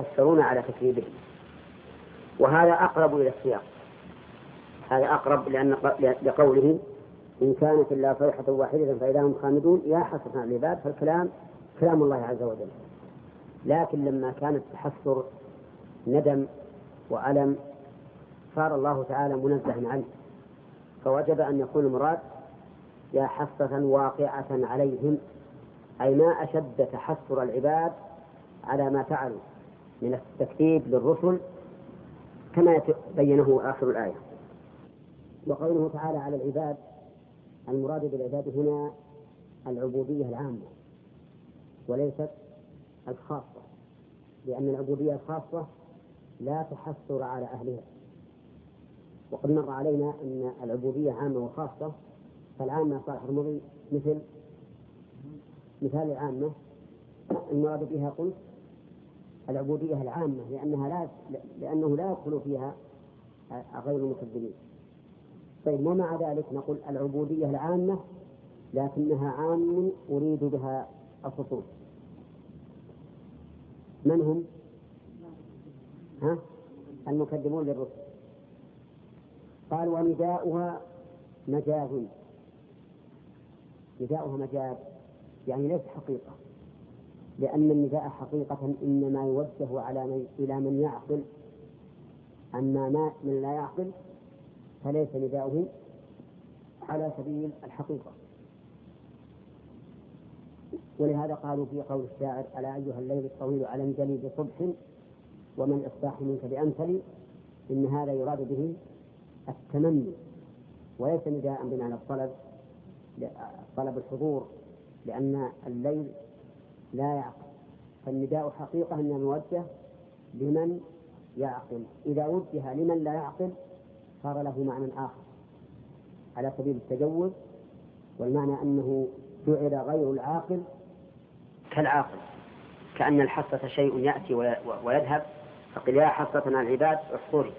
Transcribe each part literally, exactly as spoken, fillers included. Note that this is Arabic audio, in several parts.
يتحسرون على تكذيبه. وهذا أقرب إلى السياق، هذا أقرب لأن لقوله إن كانت إلا صيحة واحدة فإذا هم خامدون يا حسرة على العباد، فالكلام كلام الله عز وجل. لكن لما كان التحسر ندم وألم صار الله تعالى منزها عنه، فوجب أن يكون المراد يا حسرة واقعة عليهم، أي ما أشد تحسر العباد على ما فعلوا من التكذيب للرسل كما بينه آخر الآية. وقوله تعالى على العباد، المراد بالعباد هنا العبودية العامة وليست الخاصة، لأن العبودية الخاصة لا تحسر على أهلها. وقد مر علينا أن العبودية عامة وخاصة، فالعامة صالح المضي مثل مثال العامة المراد بها قلت العبودية العامة لأنها لا لأنه لا يدخل فيها غير المكذبين. طيب ومع ذلك نقول العبودية العامة لكنها عام أريد بها الخصوص. من هم؟ ها؟ المكذبون للرسل. قال ونداؤها مجاز، نداؤها مجاز يعني ليس حقيقة، لأن النداء حقيقة إنما يوجه على من إلى من يعقل، أما ما من لا يعقل فليس نداؤه على سبيل الحقيقة. ولهذا قالوا في قول الشاعر ألا أيها الليل الطويل على انجلي بصبح ومن الإصباح منك بأمثل، إن هذا يراد به التمني وليس نداء بمعنى الطلب طلب الحضور، لأن الليل لا يعقل، فالنداء حقيقة أنه موجه لمن يعقل. إذا وجه لمن لا يعقل صار له معنى آخر على سبيل التجوز، والمعنى أنه جعل غير العاقل كالعاقل، كأن الحسرة شيء يأتي ويذهب، فقل يا حسرة على العباد احصري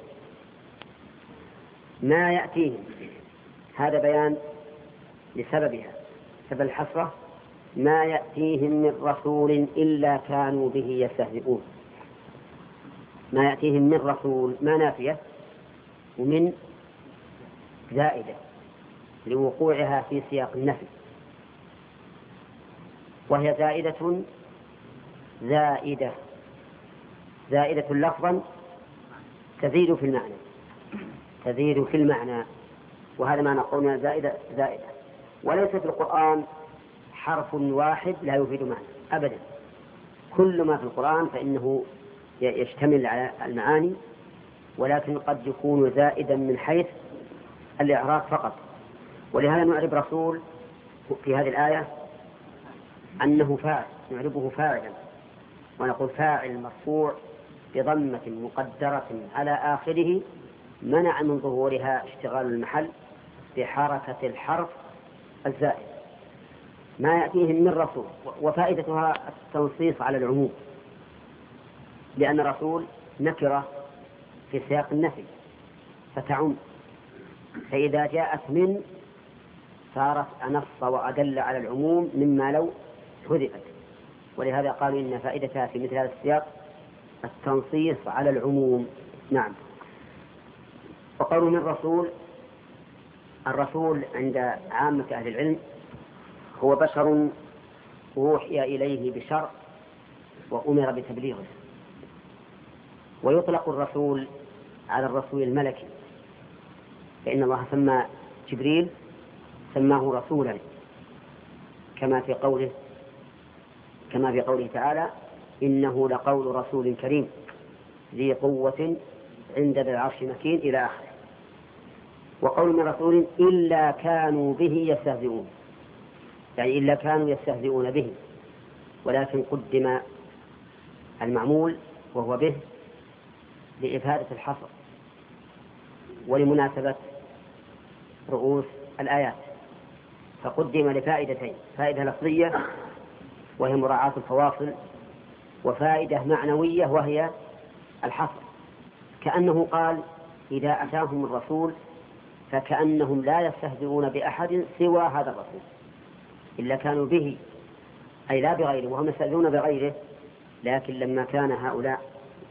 ما يأتيهم. هذا بيان لسببها، سبب الحسرة ما يأتيهم من رسول إلا كانوا به يستهزئون. ما يأتيهم من رسول ما نافية ومن زائدة لوقوعها في سياق النفي، وهي زائدة زائدة زائدة لفظا تزيد في المعنى تزيد في المعنى وهذا معنى قولنا زائدة زائدة. وليس في القرآن حرف واحد لا يفيد معنى أبدا، كل ما في القرآن فإنه يشتمل على المعاني، ولكن قد يكون زائدا من حيث الإعراب فقط. ولهذا نعرب رسول في هذه الآية أنه فاعل، نعربه فاعلا ونقول فاعل مرفوع بضمة مقدرة على آخره منع من ظهورها اشتغال المحل بحركة الحرف الزائد. ما يأتيهم من رسول، وفائدتها التنصيص على العموم، لأن الرسول نكرة في سياق النفي فتعم، فإذا جاءت من صارت أنص وأدل على العموم مما لو حذفت. ولهذا قالوا إن فائدتها في مثل هذا السياق التنصيص على العموم. نعم. وقالوا من رسول، الرسول عند عامة أهل العلم هو بشر أوحي إليه بشرع وأمر بتبليغه. ويطلق الرسول على الرسول الملكي، فإن الله سمى جبريل سماه رسولا كما في قوله كما في قوله تعالى إنه لقول رسول كريم ذي قوة عند ذي العرش مكين إلى آخره. وقول من رسول إلا كانوا به يستهزئون، يعني إلا كانوا يستهزئون به، ولكن قدم المعمول وهو به لإفادة الحصر ولمناسبة رؤوس الآيات، فقدم لفائدتين: فائدة لفظية وهي مراعاة الفواصل، وفائدة معنوية وهي الحصر، كأنه قال إذا أتاهم الرسول فكأنهم لا يستهزئون بأحد سوى هذا الرسول، إلا كانوا به أي لا بغيره، وهم يستهزئون بغيره. لكن لما كان هؤلاء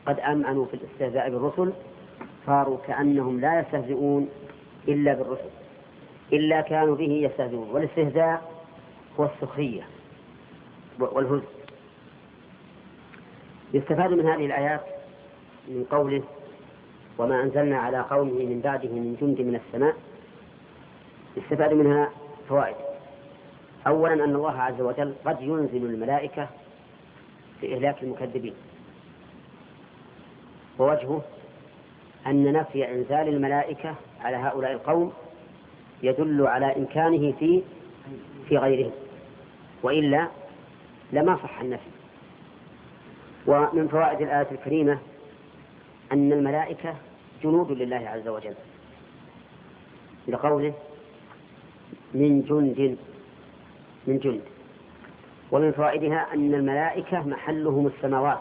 قد أمعنوا في الاستهزاء بالرسل صاروا كأنهم لا يستهزئون إلا بالرسل إلا كانوا به يستهزئون. والاستهزاء هو السخرية والهزء. يستفاد من هذه الآيات من قوله وما أنزلنا على قومه من بعده من جند من السماء، يستفاد منها فوائد. أولا أن الله عز وجل قد ينزل الملائكة في إهلاك المكذبين، ووجهه أن نفي إنزال الملائكة على هؤلاء القوم يدل على إمكانه في في غيرهم، وإلا لما صح النفي. ومن فوائد الآية الكريمة أن الملائكة جنود لله عز وجل لقوله من جند من جند. ومن فوائدها أن الملائكة محلهم السماوات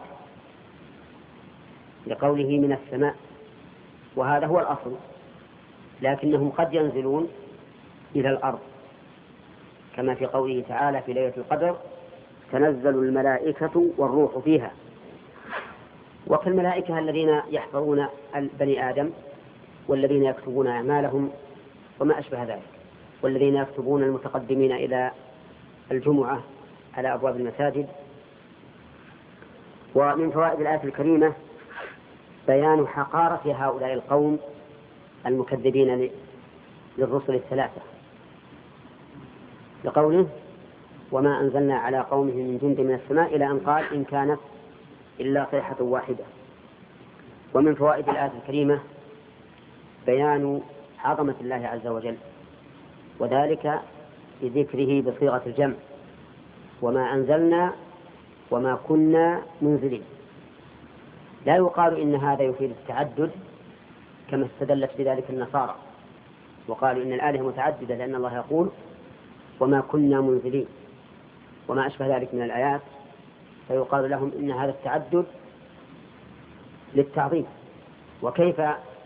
لقوله من السماء، وهذا هو الأصل، لكنهم قد ينزلون إلى الأرض كما في قوله تعالى في ليلة القدر تنزل الملائكة والروح فيها. وكالملائكة الذين يحفظون بني آدم والذين يكتبون أعمالهم وما أشبه ذلك، والذين يكتبون المتقدمين إلى الجمعة على أبواب المساجد. ومن فوائد الآية الكريمة بيان حقارة هؤلاء القوم المكذبين للرسل الثلاثة لقوله وما أنزلنا على قومه من جند من السماء إلى أن قال إن كانت إلا صيحة واحدة. ومن فوائد الآية الكريمة بيان عظمة الله عز وجل، وذلك بذكره بصيغة الجمع وما أنزلنا وما كنا منزلين. لا يقال إن هذا يفيد التعدد كما استدلت بذلك النصارى وقالوا إن الآلهة متعددة لأن الله يقول وما كنا منزلين وما أشبه ذلك من الآيات، فيقال لهم إن هذا التعدد للتعظيم. وكيف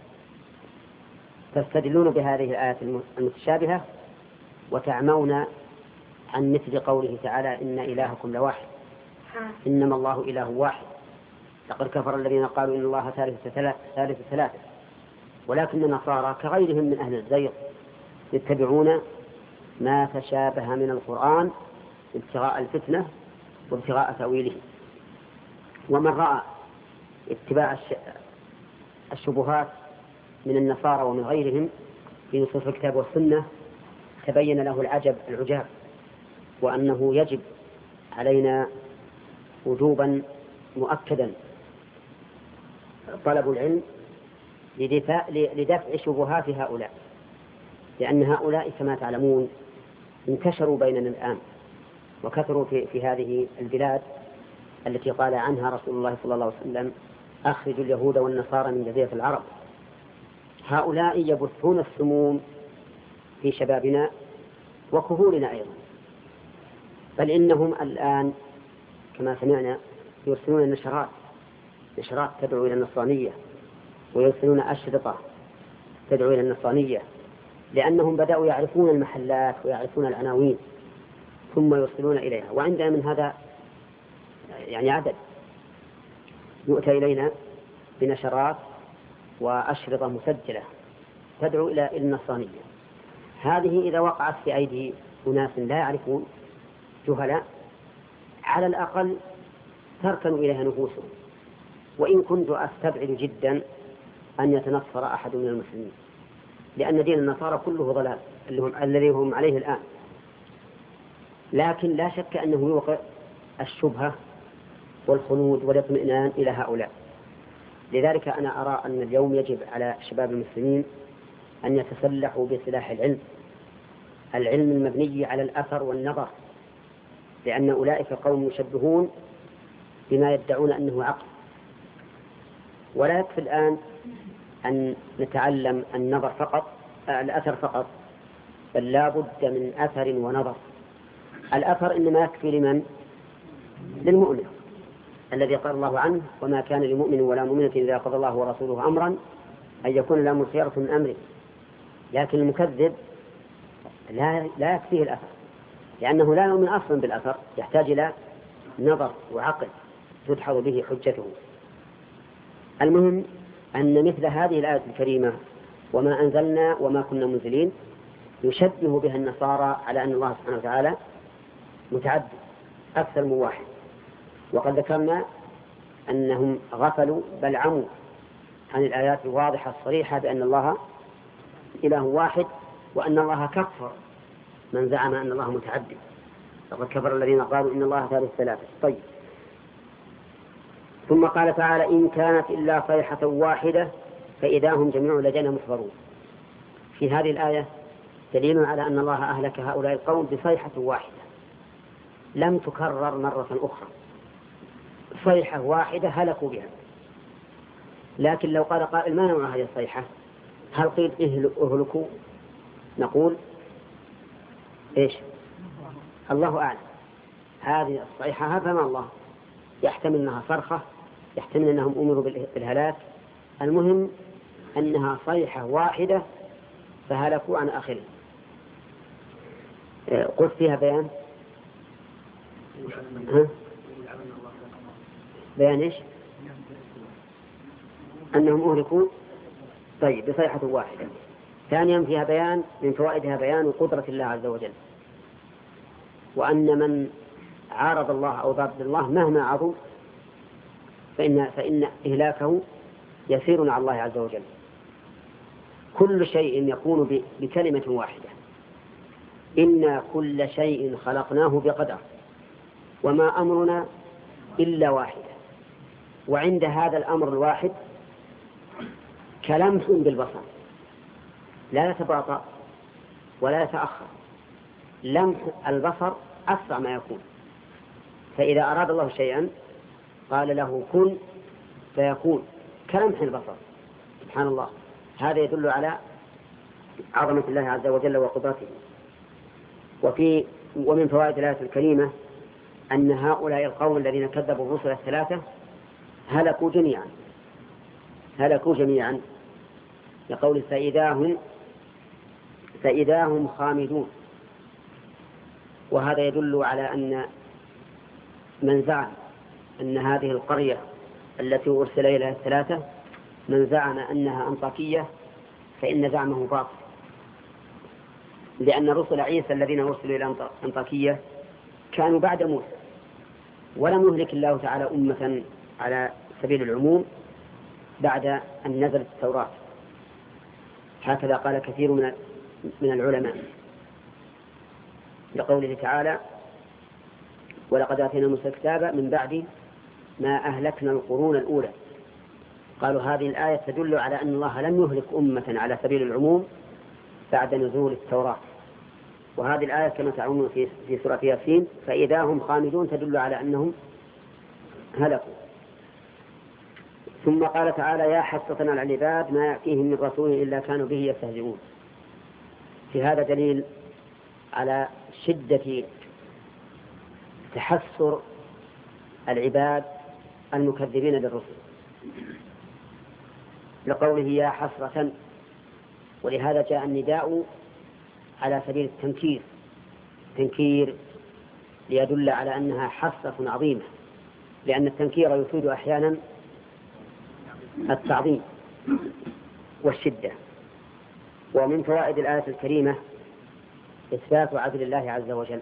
تستدلون بهذه الآيات المتشابهة وتعمون عن مثل قوله تعالى إن إلهكم لواحد إنما الله إله واحد لقد كفر الذين قالوا إن الله ثالث ثالث ثلاثة. ولكن النصارى كغيرهم من أهل الزيغ يتبعون ما تشابه من القرآن ابتغاء الفتنة وابتغاء تأويله. ومن رأى اتباع الشبهات من النصارى ومن غيرهم في نصوص الكتاب والسنة تبين له العجب العجاب، وأنه يجب علينا وجوبا مؤكدا طلب العلم لدفع شبهات هؤلاء، لأن هؤلاء كما تعلمون انتشروا بيننا الآن وكثروا في, في هذه البلاد التي قال عنها رسول الله صلى الله عليه وسلم أخرجوا اليهود والنصارى من جزيرة العرب. هؤلاء يبثون السموم في شبابنا وكهولنا أيضا، بل إنهم الآن كما سمعنا يرسلون النشرات نشرات تدعو إلى النصرانية، ويرسلون أشرطة تدعو إلى النصرانية، لأنهم بدأوا يعرفون المحلات ويعرفون العناوين ثم يرسلون إليها. وعندنا من هذا يعني عدد يؤتى إلينا بنشرات وأشرطة مسجلة تدعو إلى النصرانية. هذه إذا وقعت في أيدي أناس لا يعرفون جهلاء على الأقل تركن إليها نفوسهم، وإن كنت أستبعد جدا أن يتنصر أحد من المسلمين، لأن دين النصارى كله ضلال الذي هم عليه الآن. لكن لا شك أنه يوقع الشبهة والخلود والاطمئنان إلى هؤلاء. لذلك أنا أرى أن اليوم يجب على شباب المسلمين أن يتسلحوا بسلاح العلم العلم المبني على الأثر والنظر، لأن أولئك قوم يشبهون بما يدعون أنه عقل. ولا يكفي الآن أن نتعلم النظر فقط الأثر فقط، بل لا بد من أثر ونظر. الأثر إنما يكفي لمن؟ للمؤمن الذي قال الله عنه وما كان لمؤمن ولا مؤمنة إذا قضى الله ورسوله أمرا أن يكون لهم الخيرة من أمره. لكن المكذب لا, لا يكفيه الأثر، لأنه لا يؤمن أصلا بالأثر، يحتاج إلى نظر وعقل تدحض به حجته. المهم أن مثل هذه الآية الكريمة وما أنزلنا وما كنا منزلين يشبه بها النصارى على أن الله سبحانه وتعالى متعدد أكثر من واحد. وقد ذكرنا أنهم غفلوا بل عموا عن الآيات الواضحة الصريحة بأن الله إله واحد وأن الله كفر من زعم أن الله متعدد، فقد كفر الذين قالوا إن الله ثالث ثلاثة. طيب، ثم قال تعالى إن كانت إلا صيحة واحدة فإذا هم جميع لدينا محضرون. في هذه الآية دليل على أن الله أهلك هؤلاء القوم بصيحة واحدة لم تكرر مرة أخرى، صيحة واحدة هلكوا بها. لكن لو قال قائل ما نوع هذه الصيحة؟ هل قيل اهلكوا؟ نقول إيش؟ الله أعلم. هذه الصيحة هذا ما الله، يحتمل أنها صرخة، يحتمل أنهم أمروا بالهلاك، المهم أنها صيحة واحدة فهلكوا عن آخره. قلت فيها بيان ها؟ بيان إيش؟ أنهم أهلكوا طيب بصيحة واحدة. ثانيا فيها بيان من فوائدها بيان قدرة الله عز وجل، وأن من عارض الله أو ضد الله مهما عظم فإن, فإن إهلاكه يسير على الله عز وجل. كل شيء يكون بكلمة واحدة، إنا كل شيء خلقناه بقدر وما أمرنا إلا واحدة. وعند هذا الأمر الواحد كلمح بالبصر لا يتباطأ ولا يتأخر، لمح البصر أسرع ما يكون. فإذا أراد الله شيئا قال له كن فيكون كلمح البصر، سبحان الله. هذا يدل على عظمة الله عز وجل وقدرته. وفي ومن فوائد الآية الكريمة أن هؤلاء القوم الذين كذبوا الرسل الثلاثة هلكوا جميعا هلكوا جميعا لقول فإذا هم فإذا هم خامدون. وهذا يدل على أن من زعم أن هذه القرية التي أرسل إليها الثلاثة من زعم أنها أنطاكية فإن زعمه باطل، لأن رسل عيسى الذين أرسلوا إلى أنطاكية كانوا بعد موسى، ولم يهلك الله تعالى أمة على سبيل العموم بعد أن نزلت التوراة. هكذا قال كثير من من العلماء لقوله تعالى ولقد آتينا موسى الكتاب من بعد ما أهلكنا القرون الأولى. قالوا هذه الآية تدل على أن الله لم يهلك أمة على سبيل العموم بعد نزول التوراة. وهذه الآية كما تعلمون في في سورة ياسين فإذا هم خامدون تدل على أنهم هلكوا. ثم قال تعالى يا حسرة على العباد ما يأتيهم من رسول إلا كانوا به يستهزئون. في هذا دليل على شدة تحسر العباد المكذبين للرسل لقوله يا حسرة. ولهذا جاء النداء على سبيل التنكير تنكير ليدل على أنها حسرة عظيمة، لأن التنكير يفيد أحيانا التعظيم والشدة. ومن فوائد الآية الكريمة إثبات عدل الله عز وجل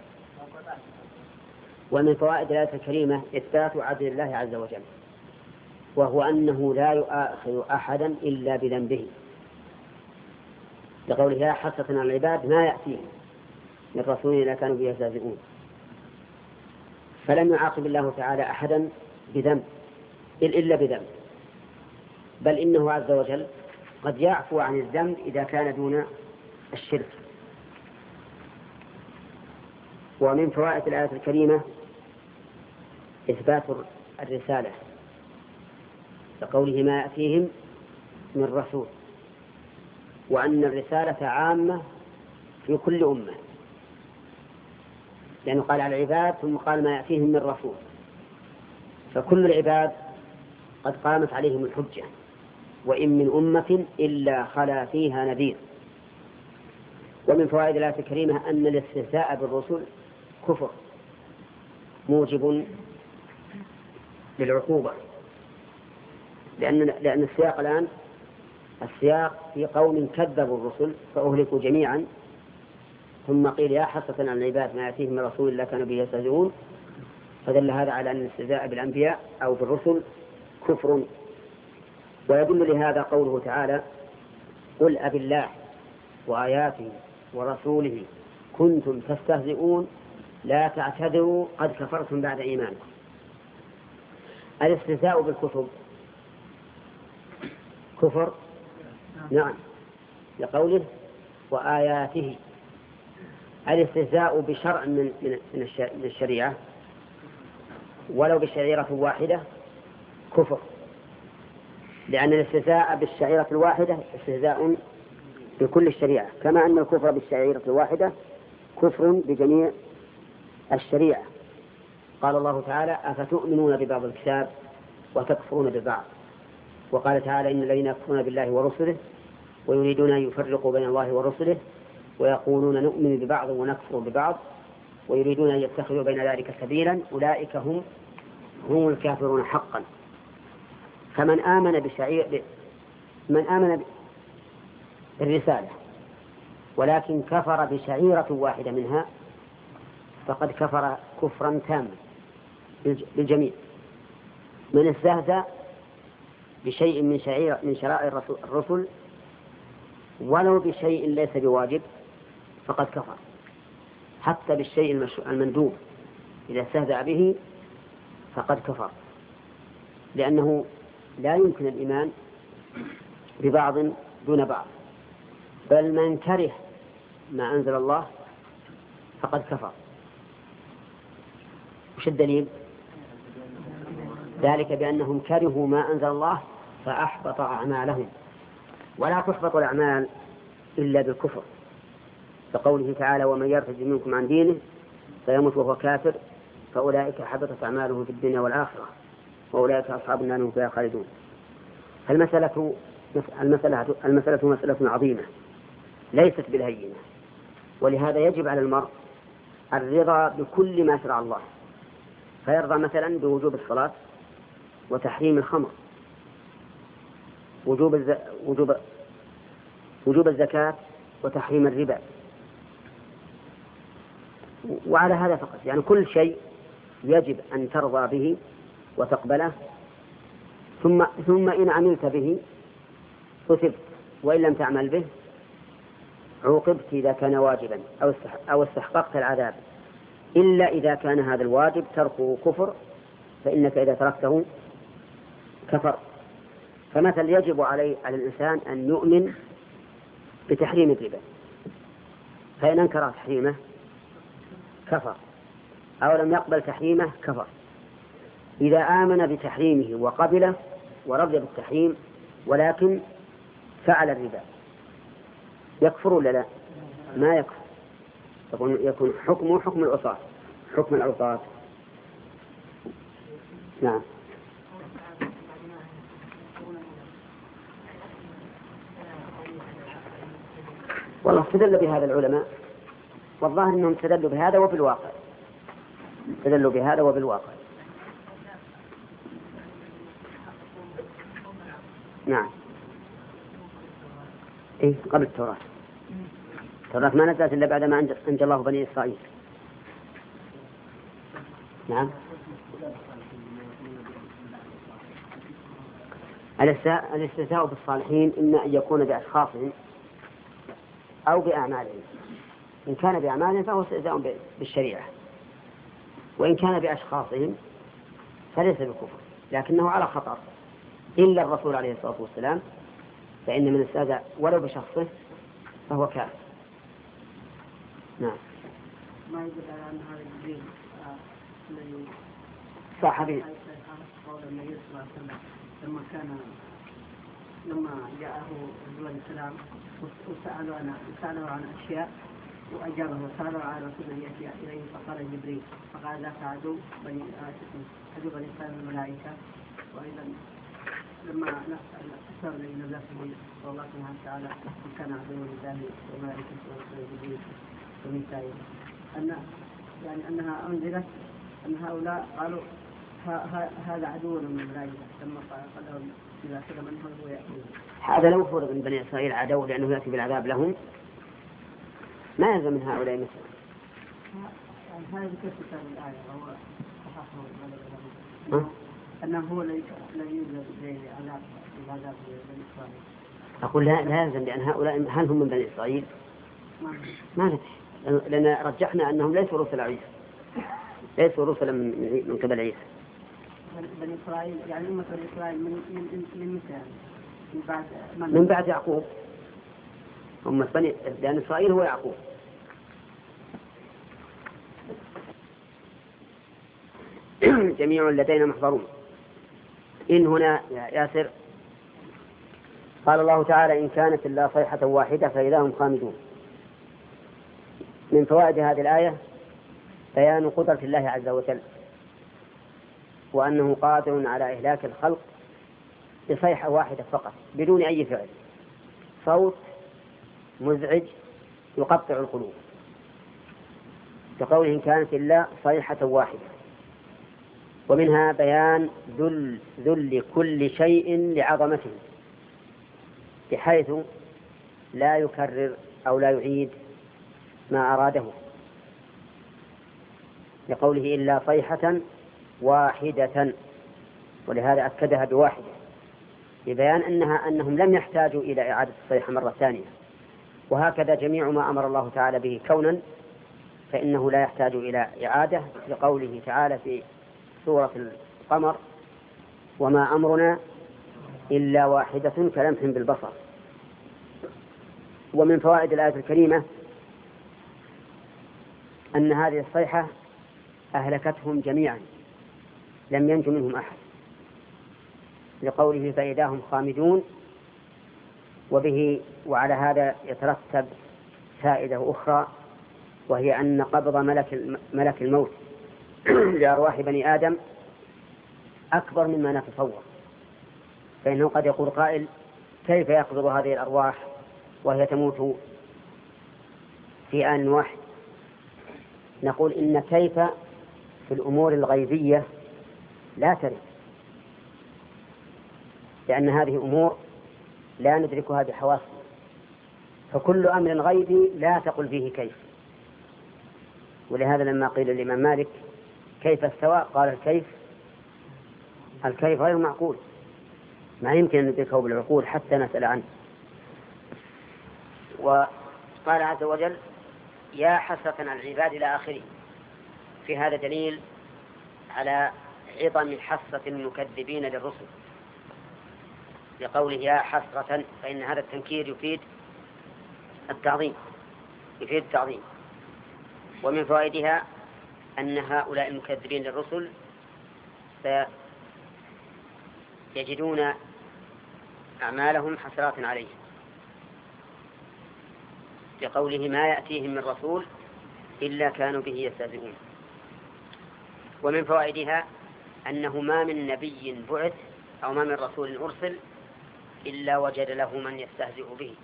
ومن فوائد الآية الكريمة إثبات عدل الله عز وجل، وهو أنه لا يؤاخذ أحدا إلا بذنبه لقوله يا حسرة على العباد ما يأتيهم من رسول إلا كانوا به يستهزئون. فلم يعاقب الله تعالى أحدا بذنب إلا بذنب، بل إنه عز وجل قد يعفو عن الذنب إذا كان دون الشرك. ومن فوائد الآية الكريمة إثبات الرسالة لقوله ما يأتيهم من رسول، وأن الرسالة عامة في كل أمة، لأنه قال على العباد ثم قال ما يأتيهم من رسول، فكل العباد قد قامت عليهم الحجة وإن من أمة إلا خلا فيها نذير. ومن فوائد الآية الكريمة أن الاستهزاء بالرسل كفر موجب للعقوبة، لأن لأن السياق الآن السياق في قوم كذبوا الرسل فأهلكوا جميعا، ثم قيل يا حسرة على العباد ما يأتيهم من رسول الله كانوا به يستهزئون، فدل هذا على أن الاستهزاء بالأنبياء أو بالرسل كفر. ويدل لهذا قوله تعالى قل أبي الله وآياته ورسوله كنتم تستهزئون لا تعتذروا قد كفرتم بعد إيمانكم. الاستهزاء بالكتب كفر، نعم، لقوله وآياته. الاستهزاء بشرع من من الشريعة ولو بشعيرة واحدة كفر، لأن الاستهزاء بالشعيرة الواحدة استهزاء بكل الشريعة، كما أن الكفر بالشعيرة الواحدة كفر بجميع الشريعة. قال الله تعالى أفتؤمنون ببعض الكتاب وتكفرون ببعض، وقال تعالى إن الذين يكفرون بالله ورسله ويريدون أن يفرقوا بين الله ورسله ويقولون نؤمن ببعض ونكفر ببعض ويريدون أن يتخذوا بين ذلك سبيلا أولئك هم هم الكافرون حقا. فمن آمن بشعير من آمن بالرسالة ولكن كفر بشعيرة واحدة منها فقد كفر كفرا تاما بالجميع. من استهزأ بشيء من شعير من شرائع الرسل ولو بشيء ليس بواجب فقد كفر، حتى بالشيء المندوب إذا استهزأ به فقد كفر، لأنه لا يمكن الإيمان ببعض دون بعض، بل من كره ما أنزل الله فقد كفر. وش الدليل؟ ذلك بأنهم كرهوا ما أنزل الله فأحبط أعمالهم، ولا تحبط الأعمال إلا بالكفر، فقوله تعالى ومن يرتد منكم عن دينه فيموت وهو كافر فأولئك حبطت أعمالهم في الدنيا والآخرة وأولئك أصحاب النار هم فيها خالدون. المسألة المسألة المسألة مسألة عظيمة ليست بالهينة، ولهذا يجب على المرء الرضا بكل ما شرع الله، فيرضى مثلا بوجوب الصلاة وتحريم الخمر، وجوب الز... وجوب وجوب الزكاة وتحريم الربا، وعلى هذا فقط. يعني كل شيء يجب أن ترضى به وتقبله، ثم ثم إن عملت به أثبت، وإن لم تعمل به عوقبت إذا كان واجبا أو استحققت العذاب، إلا إذا كان هذا الواجب تركه كفر، فإنك إذا تركته كفر. فمثل يجب علي على الإنسان أن يؤمن بتحريم الربا، فإن أنكر تحريمه كفر، أو لم يقبل تحريمه كفر. إذا آمن بتحريمه وقبله ورضي بالتحريم ولكن فعل الربا يكفر ولا لا؟ ما يكفر، يكون يكون حكمه حكم العصاة، حكم العصاة. نعم. والله استدل بهذا العلماء، والظاهر أنهم استدلوا بهذا وبالواقع، استدلوا بهذا وبالواقع. نعم. إيه قبل التوراة. التوراة ما نزلت إلا بعد ما أنجى الله بني إسرائيل. نعم. الاستهزاء بالصالحين إما أن يكون بأشخاصهم أو بأعمالهم. إن كان بأعمالهم فهو استهزاء بالشريعة، وإن كان بأشخاصهم فليس بكفر لكنه على خطر، إلا الرسول عليه الصلاة والسلام فإن من استهزاء ولو بشخصه فهو كافر. نعم. ما يدل على أن هذا الدين الذي صاحبه قول النبي صلى الله عليه وسلم لما كان لما جاءه الرسول السلام وسألوا عن سألوا عن أشياء وأجابه وسألوا عن رسول يأتي إليه فقال جبريل فقال ذاك عدو بني عدو بني إسرائيل الملائكة. وأيضا لما نسأل الأسر الذي نزل به الله سبحانه وتعالى كان عدو لله وملائكته ورسول جبريل وميكائيل، أن يعني أنها أنزلت أن هؤلاء قالوا هذا عدو من الملائكة لما قال لهم إذا سلم منهم هو يأتي. هذا لو فرض من بني إسرائيل عدو لأنه يأتي بالعذاب لهم ما يلزم من هؤلاء مثلا. هذا ذكر في الآية هو صححه أنه هو الذي يوجد عذاب العذاب بني إسرائيل. أقول لا لا يلزم لأن هؤلاء هل هم من بني إسرائيل؟ ما ندري لأن رجحنا أنهم ليسوا رسل عيسى ليسوا رسلا من من قبل عيسى. بني إسرائيل يعني أمة بني إسرائيل من من من متى من بعد من, من بعد يعقوب. أمة بني لأن إسرائيل هو يعقوب. جميع لدينا محضرون. إن هنا يا ياسر قال الله تعالى إن كانت إلا صيحة واحدة فإذا هم خامدون. من فوائد هذه الآية بيان قدرة الله عز وجل وأنه قادر على إهلاك الخلق بصيحة واحدة فقط بدون أي فعل، صوت مزعج يقطع القلوب، كقوله إن كانت إلا صيحة واحدة. ومنها بيان ذل ذل كل شيء لعظمته بحيث لا يكرر أو لا يعيد ما أراده، لقوله إلا صيحة واحدة، ولهذا أكدها بواحدة لبيان أنها أنهم لم يحتاجوا إلى إعادة الصيحة مرة ثانية. وهكذا جميع ما أمر الله تعالى به كونا فإنه لا يحتاج إلى إعادة، لقوله تعالى في سورة القمر وما أمرنا إلا واحدة كلمح بالبصر. ومن فوائد الآية الكريمة أن هذه الصيحة أهلكتهم جميعا لم ينج منهم أحد، لقوله فإذا هم خامدون. وبه وعلى هذا يترتب فائدة أخرى، وهي أن قبض ملك ملك الموت لأرواح بني آدم أكبر مما نتصور. فإنه قد يقول قائل كيف يقبض هذه الأرواح وهي تموت في آن واحد؟ نقول إن كيف في الأمور الغيبية لا ترد، لأن هذه أمور لا ندركها بحواسنا، فكل أمر غيبي لا تقل فيه كيف. ولهذا لما قيل الإمام مالك كيف استوى قال الكيف الكيف غير معقول، ما يمكن أن ندركه بالعقول حتى نسأل عنه. وقال عز وجل يا حسرة على العباد إلى آخره، في هذا دليل على عظم حسرة المكذبين للرسل، لقوله يا حسرة، فإن هذا التنكير يفيد التعظيم يفيد التعظيم. ومن فوائدها أن هؤلاء المكذبين للرسل سيجدون أعمالهم حسرات عليهم، لقوله ما يأتيهم من رسول إلا كانوا به يستهزئون. ومن فوائدها أنه ما من نبي بعث أو ما من رسول أرسل إلا وجد له من يستهزئ به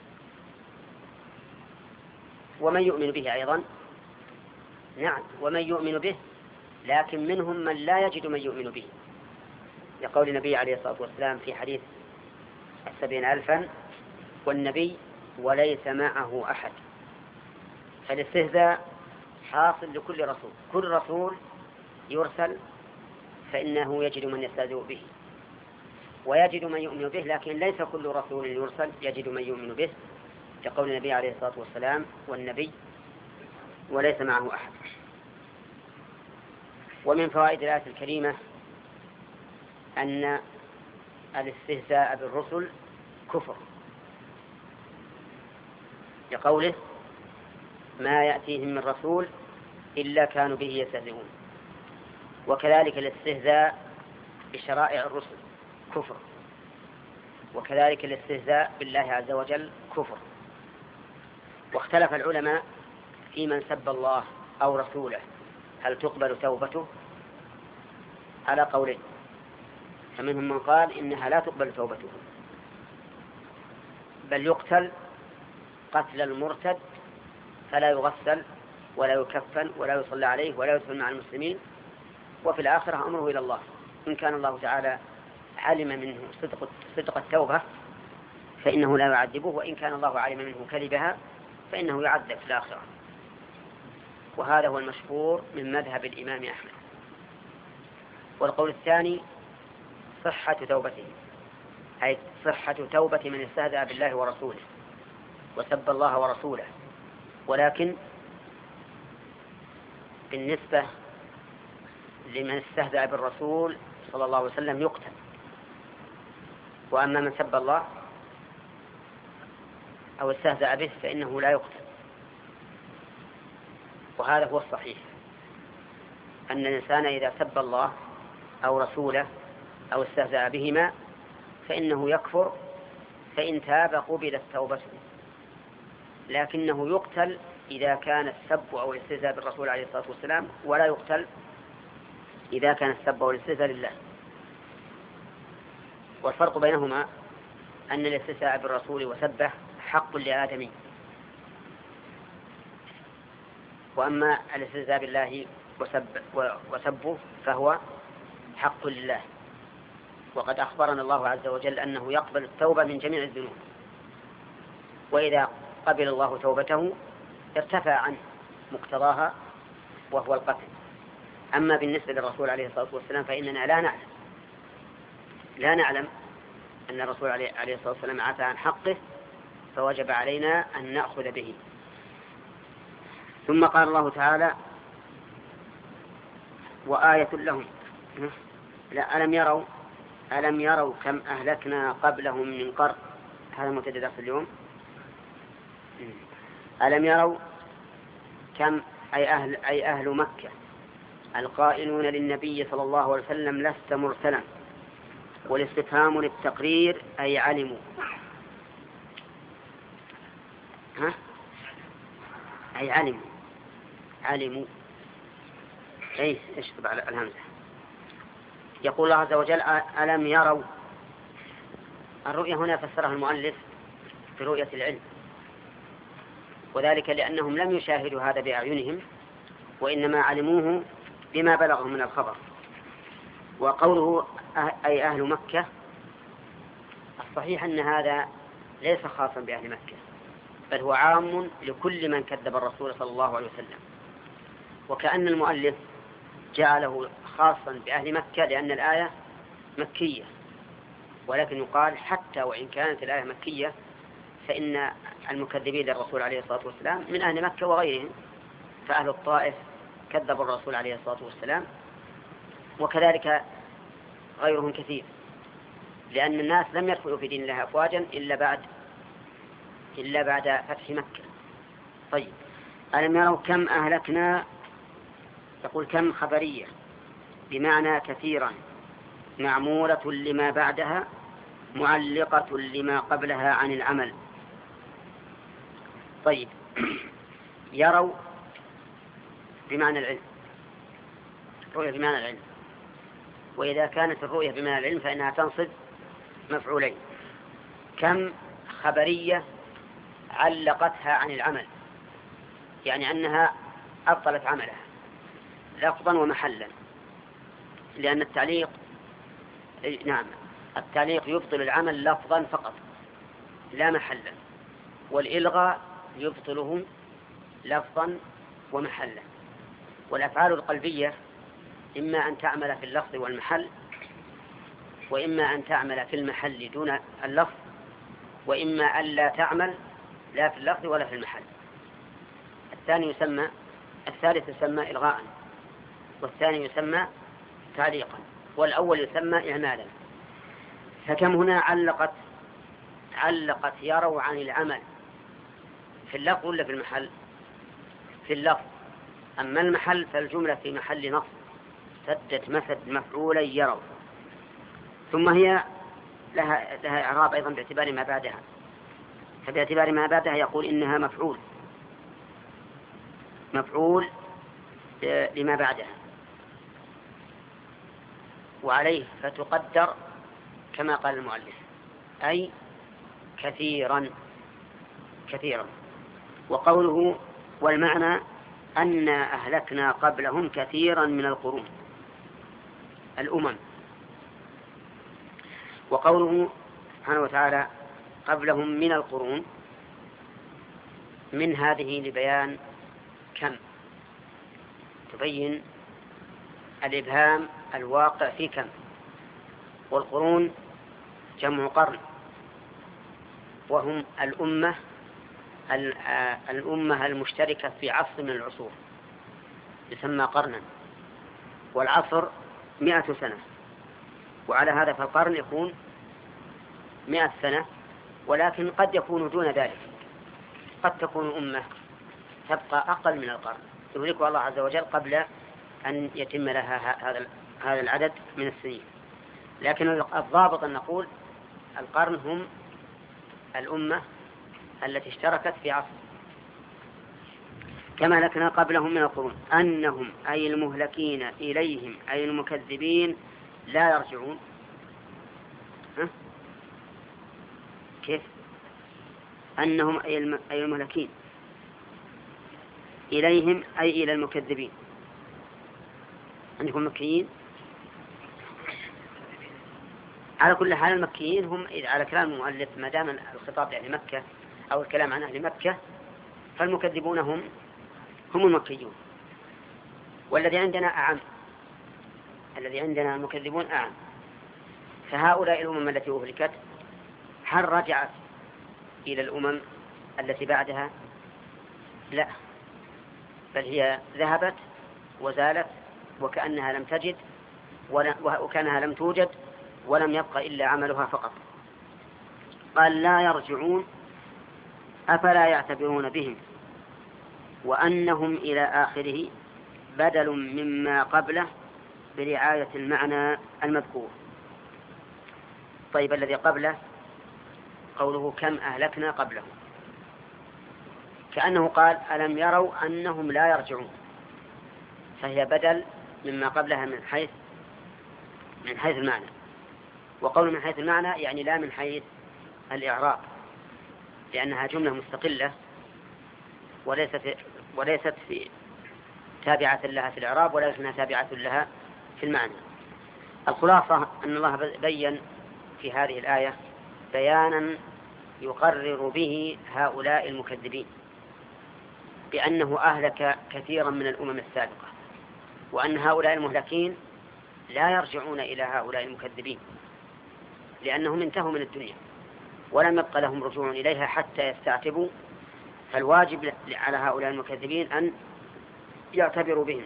ومن يؤمن به أيضا. نعم ومن يؤمن به، لكن منهم من لا يجد من يؤمن به، لقول النبي عليه الصلاة والسلام في حديث السبعين ألفا والنبي وليس معه أحد. فالاستهزاء حاصل لكل رسول، كل رسول يرسل فإنه يجد من يستهزئ به ويجد من يؤمن به، لكن ليس كل رسول يرسل يجد من يؤمن به، لقول النبي عليه الصلاة والسلام والنبي وليس معه أحد. ومن فوائد الآية الكريمة أن الاستهزاء بالرسل كفر، لقوله ما يأتيهم من رسول إلا كانوا به يستهزئون. وكذلك الاستهزاء بشرائع الرسل كفر، وكذلك الاستهزاء بالله عز وجل كفر. واختلف العلماء في من سب الله أو رسوله هل تقبل توبته على قولين، فمنهم من قال إنها لا تقبل توبته بل يقتل قتل المرتد فلا يغسل ولا يكفن ولا يصلى عليه ولا يدفن مع المسلمين، وفي الآخرة أمره إلى الله إن كان الله تعالى علم منه صدق, صدق التوبة فإنه لا يعذبه، وإن كان الله علم منه كذبها فإنه يعذب في الآخرة. وهذا هو المشهور من مذهب الإمام أحمد. والقول الثاني صحة توبته، أي صحة توبة من استهزأ بالله ورسوله وسب الله ورسوله، ولكن بالنسبة لمن استهزأ بالرسول صلى الله عليه وسلم يقتل، وأما من سب الله أو استهزأ به فإنه لا يقتل. وهذا هو الصحيح، أن الإنسان إذا سب الله أو رسوله أو استهزأ بهما فإنه يكفر، فإن تاب قبلت توبته، لكنه يقتل إذا كان السب أو الاستهزاء بالرسول عليه الصلاة والسلام، ولا يقتل إذا كان السب أو الاستهزاء لله. والفرق بينهما أن الاستهزاء بالرسول وسبه حق لآدمي، وأما الاستهزاء بالله وسب وسبه فهو حق لله. وقد أخبرنا الله عز وجل أنه يقبل التوبة من جميع الذنوب، وإذا قبل الله توبته ارتفع عنه مقتضاها وهو القتل. أما بالنسبة للرسول عليه الصلاة والسلام فإننا لا نعلم لا نعلم أن الرسول عليه الصلاة والسلام عفى عن حقه، فوجب علينا أن نأخذ به. ثم قال الله تعالى وآية لهم، لا ألم يروا ألم يروا كم أهلكنا قبلهم من قرن. هذا مبتدأ في اليوم. ألم يروا كم أي أهل, أي أهل مكة القائلون للنبي صلى الله عليه وسلم لست مرسلا، والاستفهام للتقرير أي علموا. ها؟ أي علموا علموا أي اشتب على الهمزة. يقول الله عز وجل ألم يروا. الرؤية هنا فسرها المؤلف برؤية العلم، وذلك لأنهم لم يشاهدوا هذا بأعينهم، وإنما علموه بما بلغهم من الخبر. وقوله أي أهل مكة، الصحيح أن هذا ليس خاصا بأهل مكة، بل هو عام لكل من كذب الرسول صلى الله عليه وسلم. وكأن المؤلف جعله خاصا بأهل مكة لأن الآية مكية، ولكن يقال حتى وإن كانت الآية مكية فإن المكذبين للرسول عليه الصلاة والسلام من أهل مكة وغيرهم، فأهل الطائف كذبوا الرسول عليه الصلاة والسلام، وكذلك غيرهم كثير، لأن الناس لم يدخلوا في دين الله أفواجا إلا بعد إلا بعد فتح مكة. طيب، ألم يروا كم أهلكنا. يقول كم خبرية بمعنى كثيرا، معمولة لما بعدها، معلقة لما قبلها عن العمل. طيب، يروا بمعنى العلم، رؤية بمعنى العلم، وإذا كانت الرؤية بمعنى العلم فإنها تنصب مفعولين. كم خبرية علقتها عن العمل، يعني أنها أبطلت عملها لفظا ومحلا، لأن التعليق نعم التعليق يبطل العمل لفظا فقط لا محلا، والإلغاء يبطله لفظا ومحلا. والأفعال القلبية إما أن تعمل في اللفظ والمحل، وإما أن تعمل في المحل دون اللفظ، وإما أن لا تعمل لا في اللفظ ولا في المحل. الثاني يسمى الثالث يسمى إلغاء، والثاني يسمى تعليقا، والأول يسمى إعمالا. فكم هنا علقت علقت يروا عن العمل في اللفظ ولا في المحل؟ في اللفظ. أما المحل فالجملة في محل نصب، سدت مسد مفعولا يروا. ثم هي لها, لها إعراب أيضا باعتبار ما بعدها، فباعتبار ما بعدها يقول إنها مفعول مفعول لما بعدها، وعليه فتقدر كما قال المؤلف أي كثيرا كثيرا. وقوله والمعنى أن أهلكنا قبلهم كثيرا من القرون الأمم، وقوله سبحانه وتعالى قبلهم من القرون، من هذه لبيان كم، تبين الإبهام الواقع في كم. والقرون جمع قرن، وهم الأمة الأمة المشتركة في عصر من العصور يسمى قرنا، والعصر مئة سنة، وعلى هذا فالقرن يكون مئة سنة، ولكن قد يكون دون ذلك، قد تكون أمة تبقى أقل من القرن يهلكها الله عز وجل قبل أن يتم لها هذا هذا العدد من السنين. لكن الضابط أن نقول القرن هم الأمة التي اشتركت في عصر. كما لكنا قبلهم من القرون أنهم أي المهلكين إليهم أي المكذبين لا يرجعون. ها؟ كيف؟ أنهم أي المهلكين إليهم أي إلى المكذبين. عندكم مكيين؟ على كل حال المكيين هم على كلام المؤلف ما دام الخطاب يعني مكة أو الكلام عن أهل مكة، فالمكذبون هم هم المكيون. والذي عندنا أعم، الذي عندنا المكذبون أعم. فهؤلاء الأمم التي أهلكت هل رجعت إلى الأمم التي بعدها؟ لا، بل هي ذهبت وزالت وكأنها لم تجد وكأنها لم توجد، ولم يبقى إلا عملها فقط. قال لا يرجعون أفلا يعتبرون بهم، وأنهم إلى آخره بدل مما قبله برعاية المعنى المذكور. طيب الذي قبله قوله كم أهلكنا قبله، كأنه قال ألم يروا أنهم لا يرجعون، فهي بدل مما قبلها من حيث من حيث المعنى. وقول من حيث المعنى يعني لا من حيث الإعراب، لأنها جملة مستقلة وليست وليست في تابعة لها في الإعراب، ولكنها تابعة لها في المعنى. الخلاصة أن الله بين في هذه الآية بيانا يقرر به هؤلاء المكذبين بأنه أهلك كثيرا من الأمم السابقة، وأن هؤلاء المهلكين لا يرجعون إلى هؤلاء المكذبين لأنهم انتهوا من الدنيا ولم يبقى لهم رجوع إليها حتى يستعتبوا. فالواجب على هؤلاء المكذبين أن يعتبروا بهم.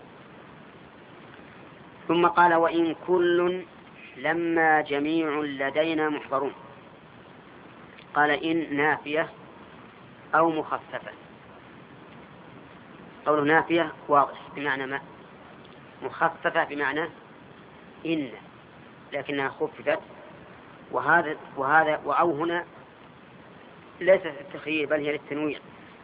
ثم قال وإن كل لما جميع لدينا محضرون. قال إن نافية أو مخففة. قوله نافية واضح بمعنى ما، مخففة بمعنى إن، لكنها خففت. وهذا وهذا وأو هنا ليست التخيير بل هي للتنويع،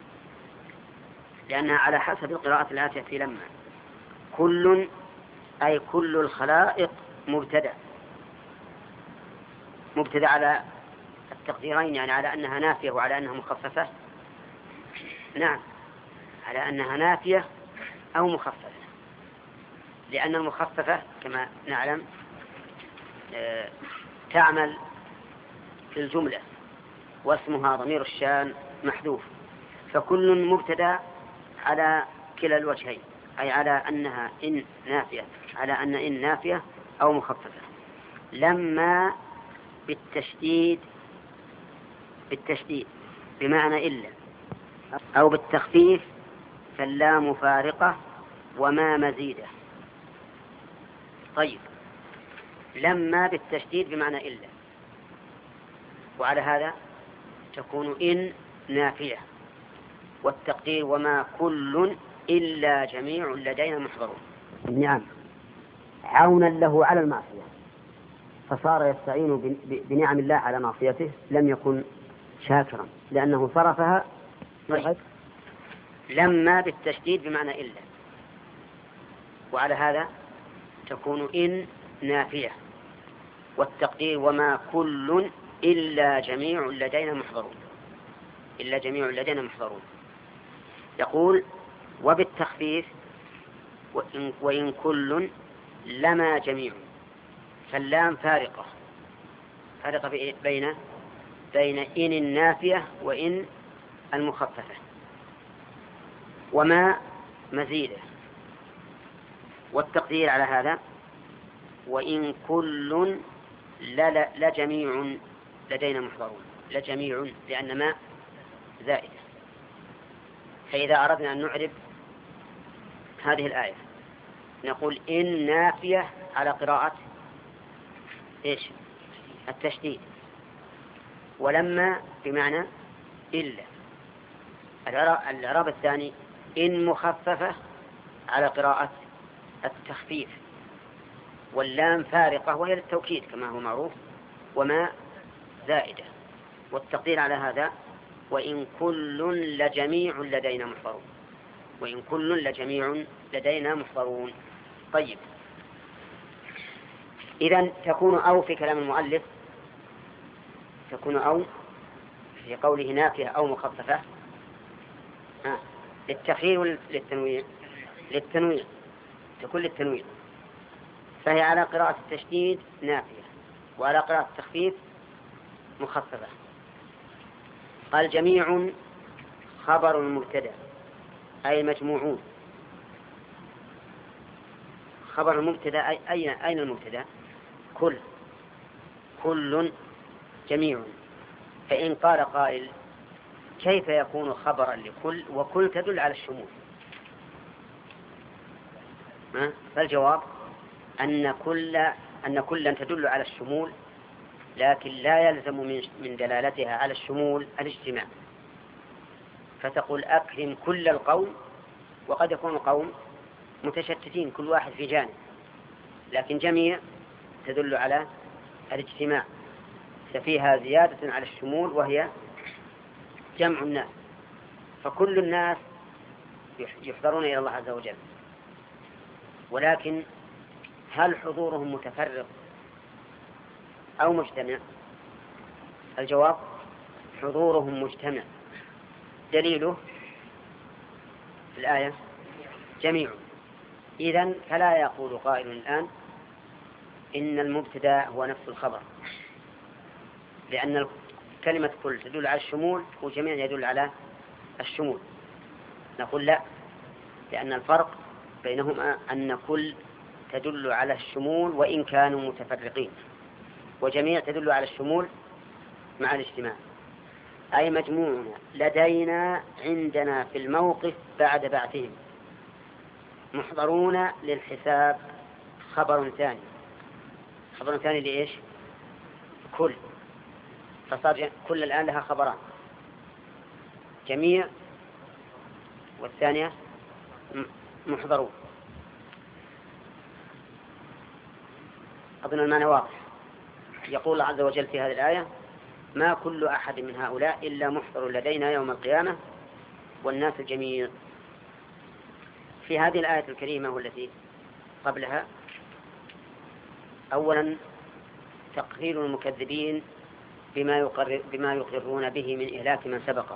لأنها على حسب القراءة الآتية في لما. كل أي كل الخلائق مبتدأ، مبتدأ على التقديرين، يعني على أنها نافية وعلى أنها مخففة. نعم، على أنها نافية أو مخففة، لأن المخففة كما نعلم تعمل في الجملة واسمها ضمير الشان محذوف، فكل مبتدأ على كلا الوجهين، أي على أنها إن نافية، على أن إن نافية أو مخففة. لما بالتشديد بالتشديد بمعنى إلا، أو بالتخفيف فاللام فارقة وما مزيده. طيب لما بالتشديد بمعنى إلا، وعلى هذا تكون إن نافية، والتقدير وما كل إلا جميع لدينا محضرون. نعم، عونا له على المعصية، فصار يستعين بنعم الله على معصيته، لم يكن شاكرا لأنه صرفها. طيب. لما بالتشديد بمعنى إلا، وعلى هذا تكون إن نافية، والتقدير وما كل إلا جميع لدينا محضرون، إلا جميع لدينا محضرون. يقول وبالتخفيف وإن, وإن كل لما جميع، فاللام فارقة فرق بين بين إن النافية وإن المخففة، وما مزيده. والتقدير على هذا وإن كل لجميع لدينا محضرون، لجميع لأن ما زائدة. فإذا أردنا أن نعرب هذه الآية نقول إن نافية على قراءة إيش؟ التشديد، ولما بمعنى إلا. الإعراب الثاني إن مخففة على قراءة التخفيف، واللام فارقة وهي للتوكيد كما هو معروف، وما زائدة. والتقدير على هذا وإن كل لجميع لدينا محضرون، وإن كل لجميع لدينا محضرون. طيب، إذن تكون أو في كلام المؤلف تكون أو في قوله نافية أو مخففة آه. للتخيير وللتنويع؟ للتنويع، تكون للتنويع. فهي على قراءة التشديد نافية، وعلى قراءة التخفيف مخففة. قال جميع خبر المبتدأ أي مجموعون. خبر المبتدأ أي أين أين المبتدأ؟ كل، كل جميع. فإن قال قائل كيف يكون خبرا لكل وكل تدل على الشمول؟ فالجواب أن كل أن كلا تدل على الشمول، لكن لا يلزم من دلالتها على الشمول الاجتماع. فتقول أكرم كل القوم، وقد يكون القوم متشتتين كل واحد في جانب، لكن جميع تدل على الاجتماع، ففيها زيادة على الشمول وهي جمع الناس. فكل الناس يحضرون إلى الله عز وجل، ولكن هل حضورهم متفرق أو مجتمع؟ الجواب حضورهم مجتمع. دليله في الآية جميع. إذن فلا يقول قائل الآن إن المبتدأ هو نفس الخبر، لأن كلمة كل تدل على الشمول وجميع يدل على الشمول. نقول لا، لأن الفرق بينهما أن كل تدل على الشمول وإن كانوا متفرقين، وجميع تدل على الشمول مع الاجتماع. أي مجموعنا لدينا عندنا في الموقف بعد بعثهم محضرون للحساب. خبر ثاني، خبر ثاني لإيش؟ كل. فصار كل الآن لها خبران، جميع والثانية محضرون. أظن المعنى واضح. يقول الله عز وجل في هذه الآية ما كل أحد من هؤلاء إلا محضر لدينا يوم القيامة والناس جميع. في هذه الآية الكريمة والتي قبلها أولا تقرير المكذبين بما, يقرر بما يقرون به من إهلاك من سبقه،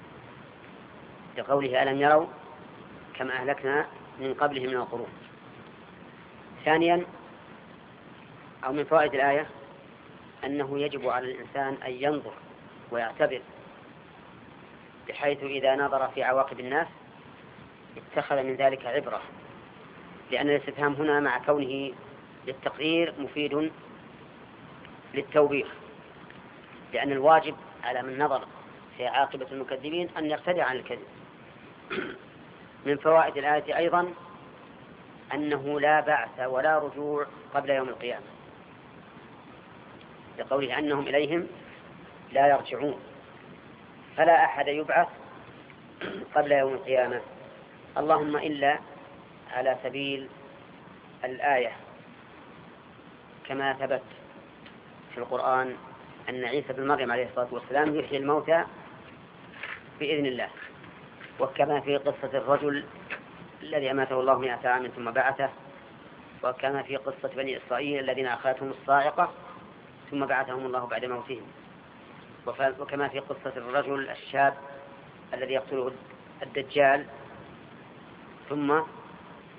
لقوله ألم يروا كما أهلكنا من قبلهم من القرون. ثانيا أو من فوائد الآية أنه يجب على الإنسان أن ينظر ويعتبر، بحيث إذا نظر في عواقب الناس اتخذ من ذلك عبرة، لأن الاستفهام هنا مع كونه للتقرير مفيد للتوبيخ، لأن الواجب على من نظر في عاقبة المكذبين أن يرتدع عن الكذب. من فوائد الآية أيضا أنه لا بعث ولا رجوع قبل يوم القيامة، لقوله أنهم إليهم لا يرجعون، فلا أحد يبعث قبل يوم القيامة، اللهم إلا على سبيل الآية كما ثبت في القرآن أن عيسى بن مريم عليه الصلاة والسلام يحيي الموتى بإذن الله، وكما في قصة الرجل الذي أماته الله مئة عام ثم بعثه، وكما في قصة بني إسرائيل الذين أخذتهم الصاعقة ثم بعثهم الله بعد موتهم، وكما في قصة الرجل الشاب الذي يقتله الدجال ثم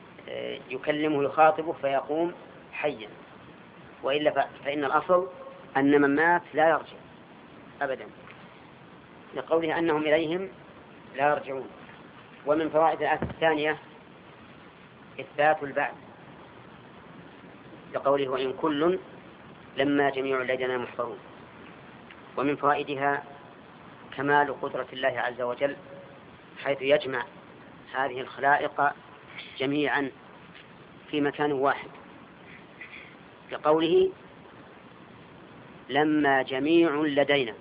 يكلمه يخاطبه فيقوم حيا. وإلا فإن الأصل أن من مات لا يرجع أبدا، لقوله أنهم إليهم لا يرجعون. ومن فوائد الآية الثانية إثبات البعث، لقوله وإن كل لما جميع لدينا محضرون. ومن فوائدها كمال قدرة الله عز وجل، حيث يجمع هذه الخلائق جميعا في مكان واحد، لقوله لما جميع لدينا.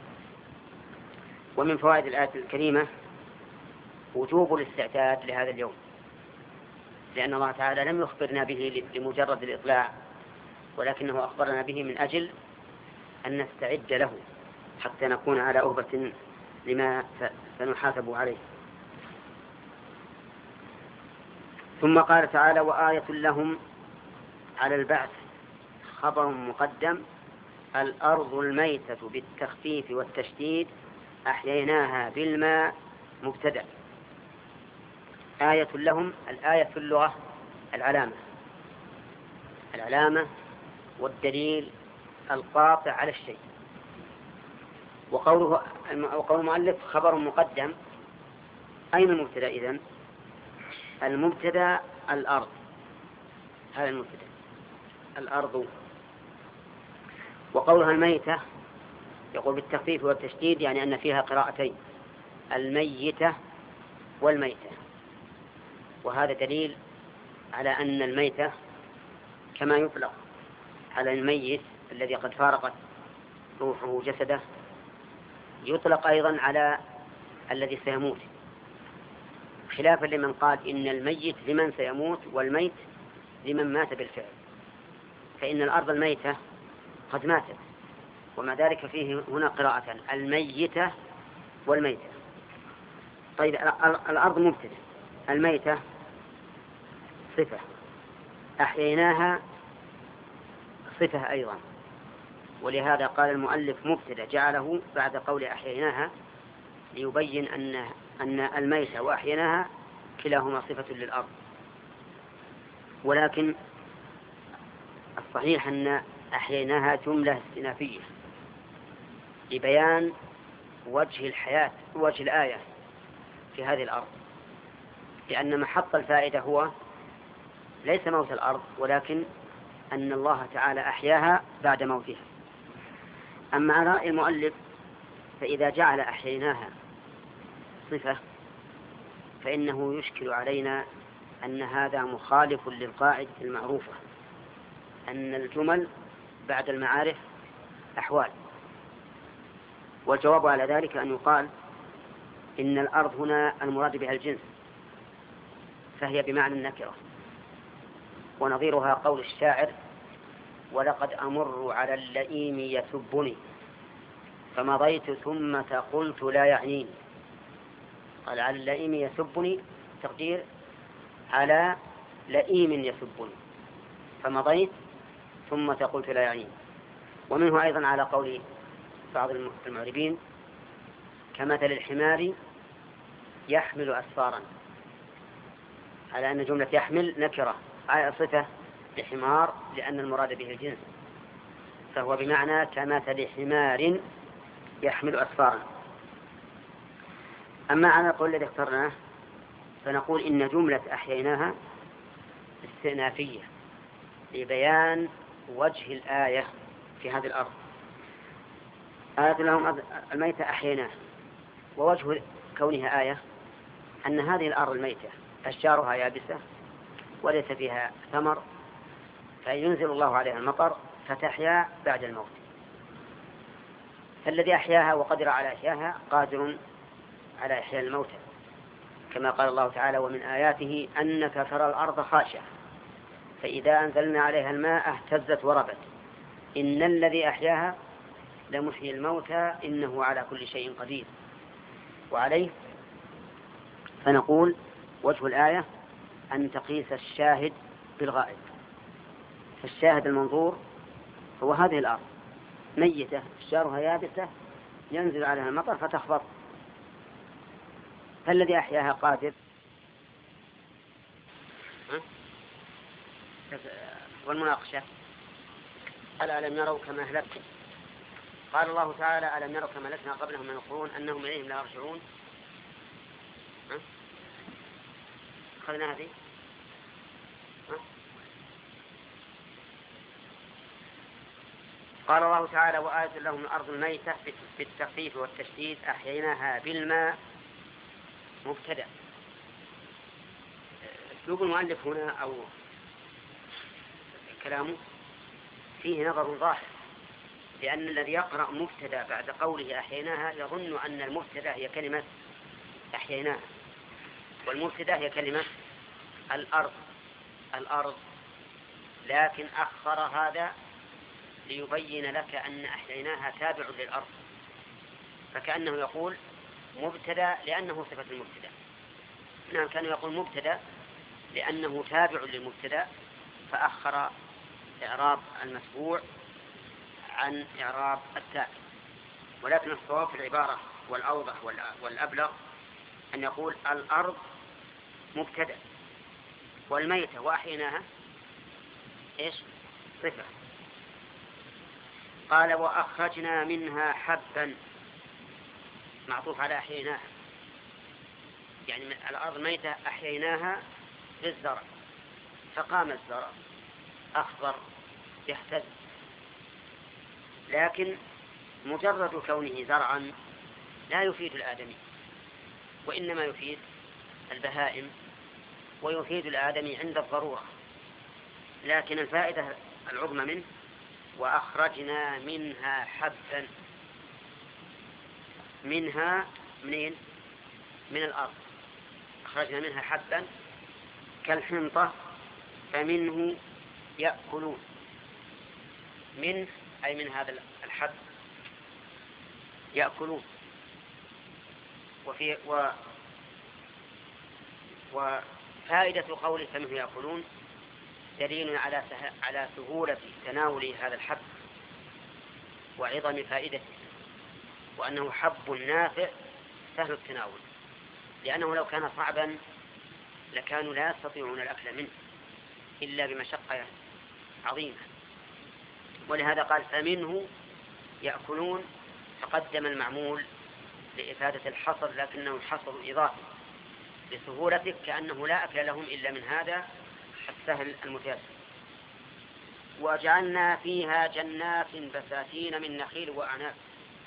ومن فوائد الآية الكريمة وجوب الاستعداد لهذا اليوم، لأن الله تعالى لم يخبرنا به لمجرد الإطلاع، ولكنه أخبرنا به من أجل أن نستعد له حتى نكون على أهبة لما سنحاسب عليه. ثم قال تعالى وآية لهم على البعث خبر مقدم الأرض الميتة بالتخفيف والتشديد أحييناها بالماء مبتدأ. آية لهم، الآية في اللغة العلامة، العلامة والدليل القاطع على الشيء. وقوله وقول المؤلف خبر مقدم، أين المبتدأ إذن؟ المبتدأ الأرض، هذا المبتدأ الأرض. وقولها الميتة يقول بالتخفيف والتشديد، يعني أن فيها قراءتين، الميتة والميتة. وهذا دليل على أن الميتة كما يطلق على الميت الذي قد فارقت روحه جسده، يطلق أيضا على الذي سيموت، خلافا لمن قال إن الميت لمن سيموت والميت لمن مات بالفعل. فإن الأرض الميتة قد ماتت، ومع ذلك فيه هنا قراءة الميتة والميتة. طيب الأرض مبتدأ، الميتة صفة، أحييناها صفة أيضا، ولهذا قال المؤلف مبتدأ جعله بعد قول أحييناها ليبين أن أن الميتة وأحييناها كلاهما صفة للأرض. ولكن الصحيح أن أحييناها جملة استئنافية لبيان وجه الحياة، وجه الآية في هذه الأرض، لأن محط الفائدة هو ليس موت الأرض، ولكن أن الله تعالى أحياها بعد موتها. أما على رأي المؤلف فإذا جعل أحييناها صفة فإنه يشكل علينا أن هذا مخالف للقاعدة المعروفة أن الجمل بعد المعارف أحوال. والجواب على ذلك أن يقال إن الأرض هنا المراد بها الجنس، فهي بمعنى النكرة. ونظيرها قول الشاعر ولقد أمر على اللئيم يسبني فمضيت ثم قلت لا يعنيني. قال على اللئيم يسبني، تقدير على لئيم يسبني، فمضيت ثم قلت لا يعنيني. ومنه أيضا على قول بعض المعربين كمثل الحمار يحمل أسفارا، على أن جملة يحمل نكرة صفة لحمار لأن المراد به الجنس، فهو بمعنى كمثل حمار يحمل أسفارا. أما على القول الذي اخترناه فنقول إن جملة أحييناها استئنافية لبيان وجه الآية في هذه الأرض. آية لهم الميتة أحييناها، ووجه كونها آية أن هذه الأرض الميتة أشجارها يابسة وليس فيها ثمر، فينزل الله عليها المطر فتحيا بعد الموت. فالذي أحياها وقدر على إحياها قادر على إحياء الموتى، كما قال الله تعالى ومن آياته أنك ترى الأرض خاشعة فإذا أنزلنا عليها الماء اهتزت وربت إن الذي أحياها لمحيي الموتى إنه على كل شيء قدير. وعليه فنقول وجه الآية أن تقيس الشاهد بالغائب، فالشاهد المنظور هو هذه الأرض ميتة أشجارها يابسة ينزل عليها المطر فتخبط، فالذي أحياها قادر. والمناقشة ألا لم يروا كما أهلكت قال الله تعالى ألم يروا كما لسنا قبلهم من القرون أنهم إليهم لا يرجعون. أخذنا هذه. قال الله تعالى وآية لهم الأرض الميتة بالتخفيف والتشديد أحييناها بالماء مبتدأ. أسلوب المؤلف هنا أو كلامه فيه نظر ظاهر، لأن الذي يقرأ مبتدأ بعد قوله أحييناها يظن أن المبتدأ هي كلمة أحييناها، والمبتدأ هي كلمة الأرض الأرض لكن أخر هذا ليبين لك أن أحييناها تابع للأرض، فكأنه يقول مبتدأ لأنه صفة المبتدأ. نعم، كان يقول مبتدأ لأنه تابع للمبتدأ فأخر إعراب المتبوع عن إعراب التابع. ولكن الصواب في العبارة والأوضح والأبلغ أن يقول الأرض مبتدأ والميتة وأحييناها إيش صفة. قال وأخرجنا منها حبا معطوف على أحييناها، يعني من الأرض ميتة أحييناها بالزرع فقام الزرع أخضر يهتز، لكن مجرد كونه زرعا لا يفيد الآدمي، وإنما يفيد البهائم ويفيد الآدمي عند الضرورة. لكن الفائدة العظمى منه وأخرجنا منها حبا، منها منين؟ من الأرض. أخرجنا منها حبا كالحنطة فمنه يأكلون، من أي من هذا الحب يأكلون. وفي و وفائدة قوله فمنه يأكلون دليل على على سهولة تناول هذا الحب وعظم فائدته، وأنه حب نافع سهل التناول، لأنه لو كان صعبا لكانوا لا يستطيعون الأكل منه إلا بمشقة عظيمة. ولهذا قال فمنه يأكلون، فقدم المعمول لإفادة الحصر لكنه حصر إضافي لسهولته، كأنه لا أكل لهم إلا من هذا السهل المتيسر. وجعلنا فيها جنات بساتين من نخيل وأعناب،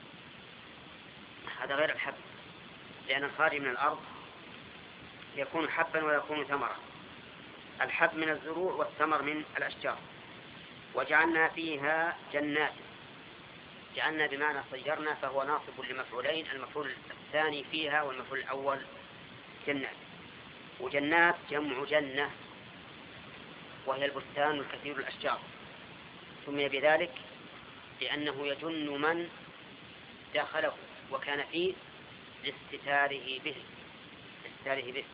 هذا غير الحب، لأن الخارج من الأرض يكون حبا ويكون ثمرا، الحب من الزروع والثمر من الأشجار. وجعلنا فيها جنات، جعلنا بمعنى صيرنا، فهو ناصب لمفعولين، المفعول الثاني فيها والمفعول الأول جنات. وجنات جمع جنة وهي البستان الكثير الأشجار، سمي بذلك لأنه يجن من دخله وكان فيه لاستتاره به لاستتاره به.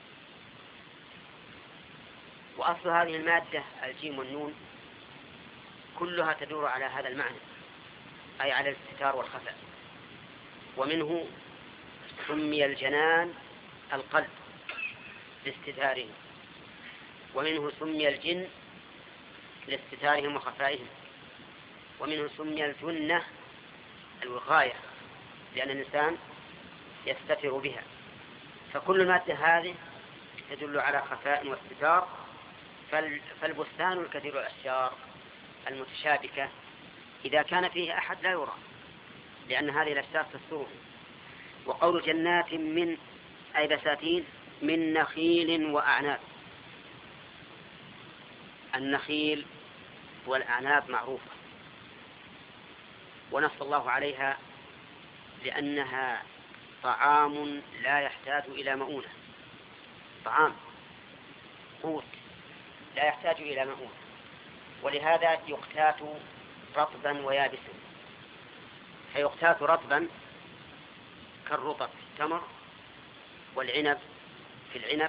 وأصل هذه المادة الجيم والنون كلها تدور على هذا المعنى، أي على الاستتار والخفاء. ومنه سمي الجنان القلب لاستتاره، ومنه سمي الجن لاستتارهم وخفائهم، ومنه سمي الجنة الوقاية لأن الإنسان يستتر بها. فكل المادة هذه تدل على خفاء واستتار. فالبستان الكثير الأشجار المتشابكة إذا كان فيه أحد لا يرى، لأن هذه الأشجار تستره. وقول جنات من أي بساتين من نخيل وأعناب، النخيل والأعناب معروفة ونص الله عليها لأنها طعام لا يحتاج إلى مؤونة، طعام قوت لا يحتاج إلى مؤونة، ولهذا يقتات رطبا ويابسا. فيقتات رطبا كالرطب في التمر والعنب في العنب،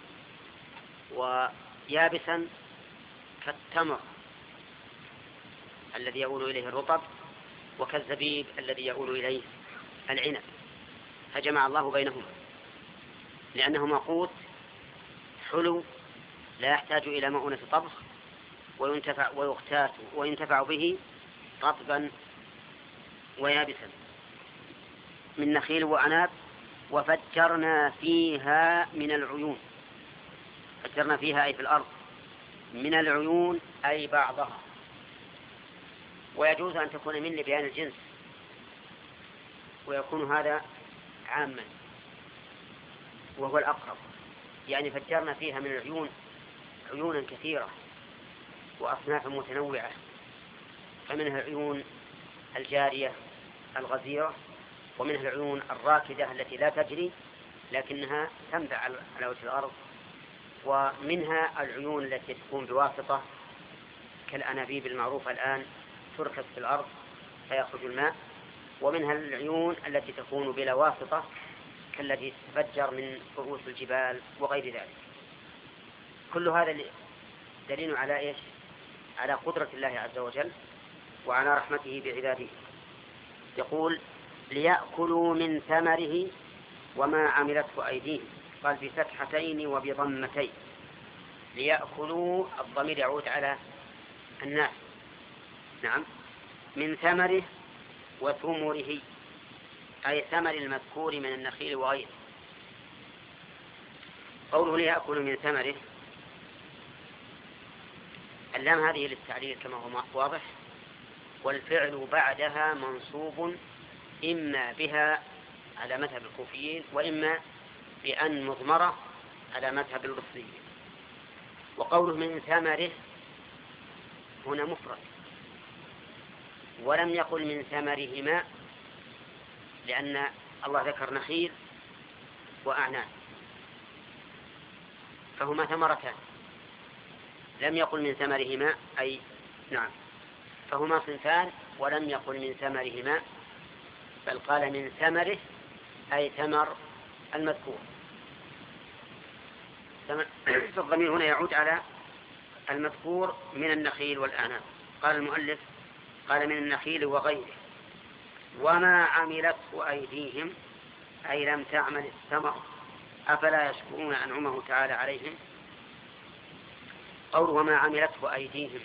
ويابسا كالتمر الذي يؤول إليه الرطب وكالزبيب الذي يؤول إليه العنب، فجمع الله بينهما لأنهما قوت حلو لا يحتاج إلى مؤونة طبخ، وينتفع ويقتات وينتفع به رطبا ويابسا من نخيل وأعناب وفجرنا فيها من العيون. فجرنا فيها أي في الأرض من العيون أي بعضها. ويجوز أن تكون من لبيان الجنس ويكون هذا عاما وهو الأقرب، يعني فجرنا فيها من العيون عيونا كثيرة وأصناف متنوعة، فمنها العيون الجارية الغزيرة، ومنها العيون الراكدة التي لا تجري لكنها تنبع على وجه الأرض، ومنها العيون التي تكون بواسطة كالأنابيب المعروفة الآن تركز في الأرض فيخرج الماء، ومنها العيون التي تكون بلا واسطة كالتي تتفجر من رؤوس الجبال وغير ذلك. كل هذا دليل على إيش؟ على قدرة الله عز وجل وعلى رحمته بعباده. يقول ليأكلوا من ثمره وما عملته أيديهم، قال بفتحتين وبضمتين. ليأكلوا الضمير يعود على الناس، نعم، من ثمره وثمره أي ثمر المذكور من النخيل وغيره. قوله ليأكلوا من ثمره، اللام هذه للتعليل كما هو واضح، والفعل بعدها منصوب إما بها على مذهب الكوفيين وإما بأن مضمرة على مذهب البصريين. وقوله من ثمره هنا مفرد، ولم يقل من ثمرهما، لأن الله ذكر نخيل وأعناب فهما ثمرتان، لم يقل من ثمرهما أي نعم فهما صنفان، ولم يقل من ثمرهما بل قال من ثمره أي ثمر المذكور. فالضمير هنا يعود على المذكور من النخيل والأعناب. قال المؤلف قال من النخيل وغيره. وما عملته أيديهم أي لم تعمل الثمر أفلا يشكرون أنعمه تعالى عليهم. قول وما عملته أيديهم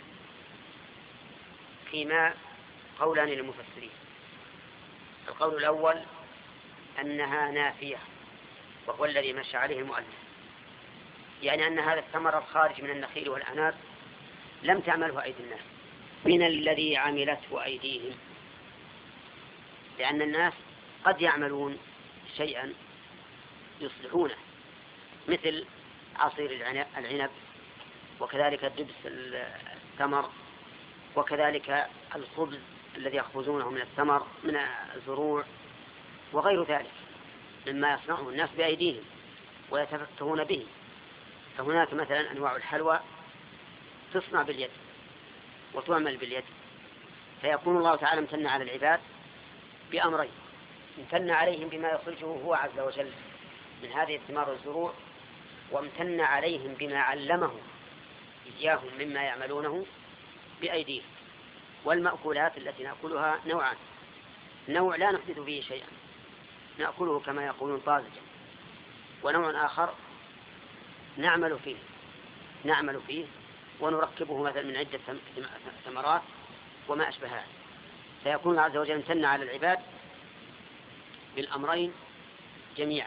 فيما قولان للمفسرين. القول الأول أنها نافية وهو الذي مشى عليه المؤلف، يعني أن هذا الثمر الخارج من النخيل والأعناب لم تعمله أيدي الناس من الذي عملته أيديهم، لأن الناس قد يعملون شيئا يصلحونه مثل عصير العنب وكذلك دبس الثمر وكذلك الخبز الذي يخبزونه من الثمر من الزروع وغير ذلك مما يصنعه الناس بأيديهم ويتفكهون به. فهناك مثلا أنواع الحلوى تصنع باليد وتعمل باليد، فيكون الله تعالى امتن على العباد بأمرين: امتن عليهم بما يخرجه هو عز وجل من هذه الثمار والزروع، وامتن عليهم بما علمه إياهم مما يعملونه بأيديهم. والمأكولات التي نأكلها نوعان: نوع لا نحدث فيه شيئا نأكله كما يقولون طازجا، ونوع آخر نعمل فيه نعمل فيه ونركبه مثلا من عدة ثمرات وما أشبهها. فيكون الله عز وجل امتن على العباد بالأمرين جميعا.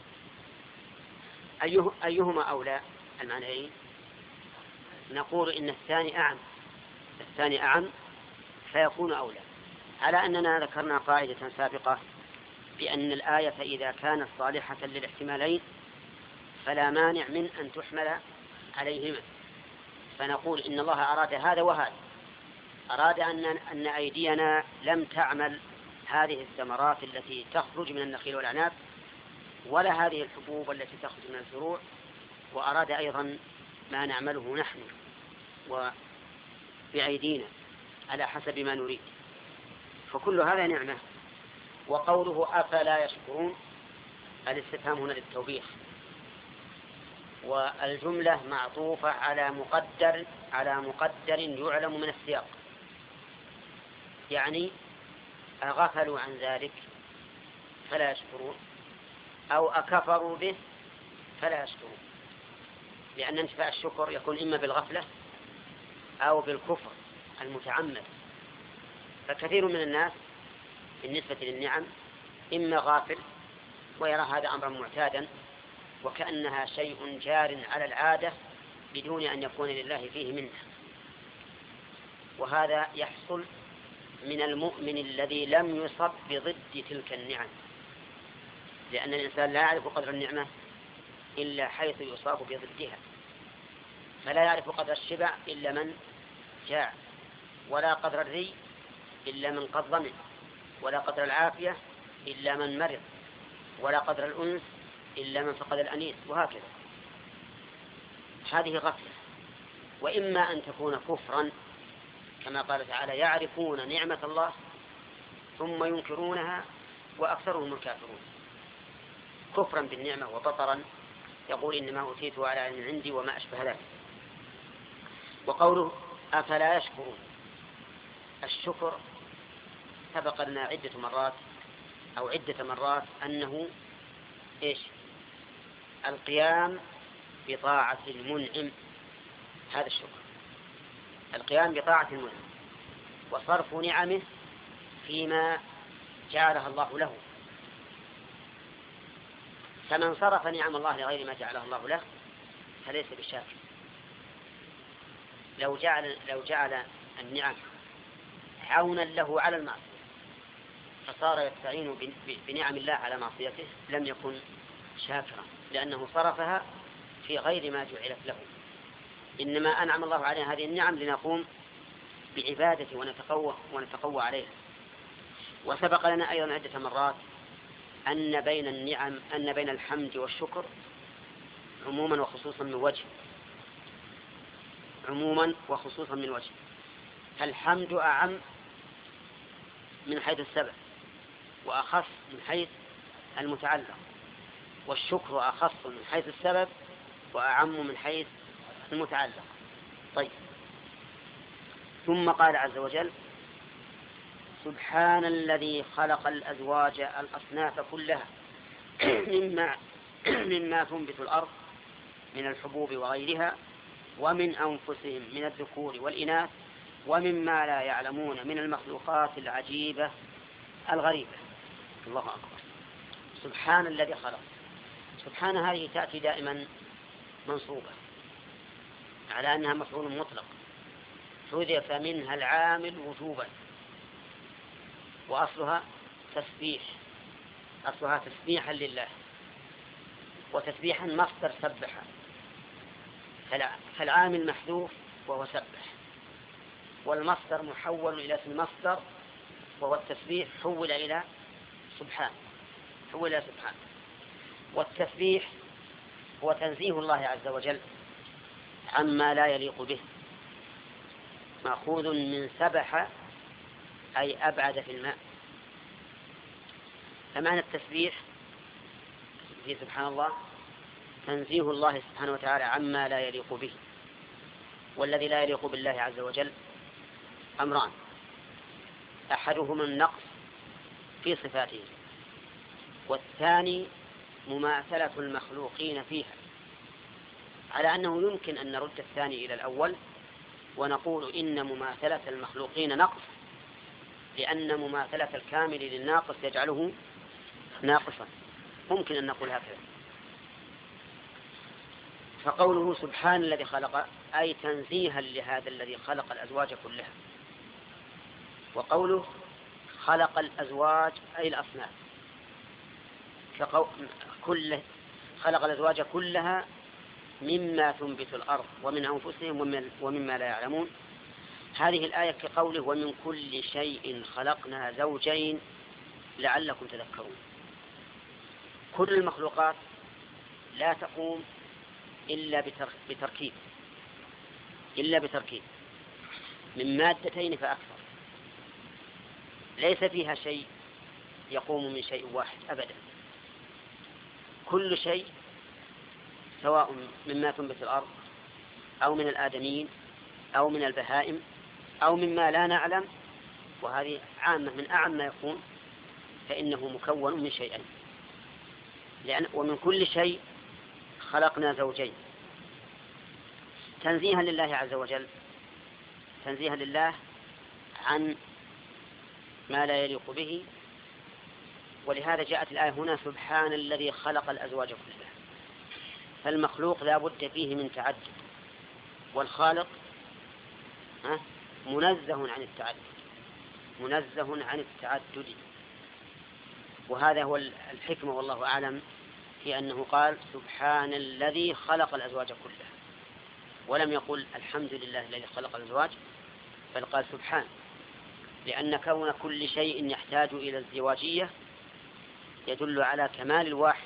أيه أيهما أولى المعنيين؟ نقول إن الثاني أعم الثاني أعم فيكون أولى، على أننا ذكرنا قاعدة سابقة بأن الآية إذا كانت صالحة للاحتمالين فلا مانع من أن تحمل عليهما. فنقول إن الله أراد هذا وهذا، أراد أن أن أيدينا لم تعمل هذه الثمرات التي تخرج من النخيل والأعناب ولا هذه الحبوب التي تخرج من الزروع، وأراد أيضا ما نعمله نحن وبأيدينا على حسب ما نريد. فكل هذا نعمة. وقوله أفلا يشكرون الاستفهام هنا للتوبيخ، والجملة معطوفة على مقدر على مقدر يعلم من السياق، يعني أغفلوا عن ذلك فلا يشكرون أو أكفروا به فلا يشكرون، لأن انتفاع الشكر يكون إما بالغفلة أو بالكفر المتعمد. فكثير من الناس بالنسبة للنعم إما غافل ويرى هذا أمرا معتادا وكأنها شيء جار على العادة بدون أن يكون لله فيه منه، وهذا يحصل من المؤمن الذي لم يصب بضد تلك النعم، لأن الإنسان لا يعرف قدر النعمة إلا حيث يصاب بضدها، فلا يعرف قدر الشبع إلا من جاع، ولا قدر الري إلا من قد ضمن، ولا قدر العافية إلا من مرض، ولا قدر الأنس إلا من فقد الأنيس، وهكذا. هذه غفلة. وإما أن تكون كفرا كما قال تعالى يعرفون نعمة الله ثم ينكرونها وأكثرهم الكافرون، كفرا بالنعمة وبطرا يقول إنما أوتيته على علم عندي وما أشبه ذلك. وقوله أفلا يشكرون، الشكر سبق لنا عدة مرات أو عدة مرات أنه إيش؟ القيام بطاعة المنعم، هذا الشكر، القيام بطاعة المنعم وصرف نعمه فيما جعلها الله له. فمن صرف نعم الله لغير ما جعله الله له فليس بشاكر. لو جعل, لو جعل النعم عونا له على المعصية فصار يستعين بنعم الله على معصيته لم يكن شاكرا، لأنه صرفها في غير ما جعلت له. إنما أنعم الله علينا هذه النعم لنقوم بعبادته ونتقوى, ونتقوى عليها. وسبق لنا أيضا عدة مرات أن بين النعم أن بين الحمد والشكر عموما وخصوصا من وجه، عموما وخصوصا من وجه. فالحمد أعم من حيث السبب وأخص من حيث المتعلق، والشكر أخص من حيث السبب وأعم من حيث المتعلق. طيب، ثم قال عز وجل سبحان الذي خلق الأزواج الأصناف كلها مما, مما تنبت الأرض من الحبوب وغيرها ومن أنفسهم من الذكور والإناث ومما لا يعلمون من المخلوقات العجيبة الغريبة. الله أكبر. سبحان الذي خلق. سبحان هذه تأتي دائما منصوبة على أنها مفعول مطلق حذف منها العامل وجوبا، وأصلها تسبيح، أصلها تسبيحا لله، وتسبيحا مصدر سبح، فالعامل محذوف وهو سبح، والمصدر محول إلى اسم المصدر وهو التسبيح حول إلى سبحان، حول إلى سبحان. والتسبيح هو تنزيه الله عز وجل عما لا يليق به، مأخوذ من سبح أي أبعد في الماء. فمعنى التسبيح في سبحان الله تنزيه الله سبحانه وتعالى عما لا يليق به، والذي لا يليق بالله عز وجل أمران: أحدهما النقص في صفاته، والثاني مماثلة المخلوقين فيها، على أنه يمكن أن نرد الثاني إلى الأول ونقول إن مماثلة المخلوقين نقص، لأن مماثلة الكامل للناقص يجعله ناقصا، ممكن أن نقول هكذا. فقوله سبحان الذي خلق أي تنزيها لهذا الذي خلق الأزواج كلها، وقوله خلق الأزواج أي الأصناف، كل خلق الأزواج كلها مما تنبت الأرض ومن أنفسهم ومن ومما لا يعلمون. هذه الآية كقوله ومن كل شيء خلقنا زوجين لعلكم تذكرون. كل المخلوقات لا تقوم إلا بتركيب إلا بتركيب من مادتين فأكثر، ليس فيها شيء يقوم من شيء واحد أبدا. كل شيء سواء مما تنبت الأرض أو من الآدمين أو من البهائم أو مما لا نعلم، وهذه عامة من أعم ما يكون، فإنه مكون من شيئين. لأن ومن كل شيء خلقنا زوجين تنزيها لله عز وجل، تنزيها لله عن ما لا يليق به ولهذا جاءت الآية هنا سبحان الذي خلق الأزواج كلها. فالمخلوق لا بد فيه من تعدد، والخالق منزه عن التعدد، منزه عن التعدد. وهذا هو الحكمة والله أعلم في أنه قال سبحان الذي خلق الأزواج كلها، ولم يقل الحمد لله الذي خلق الأزواج، بل قال سبحان، لأن كون كل شيء يحتاج إلى الزواجية يدل على كمال الواحد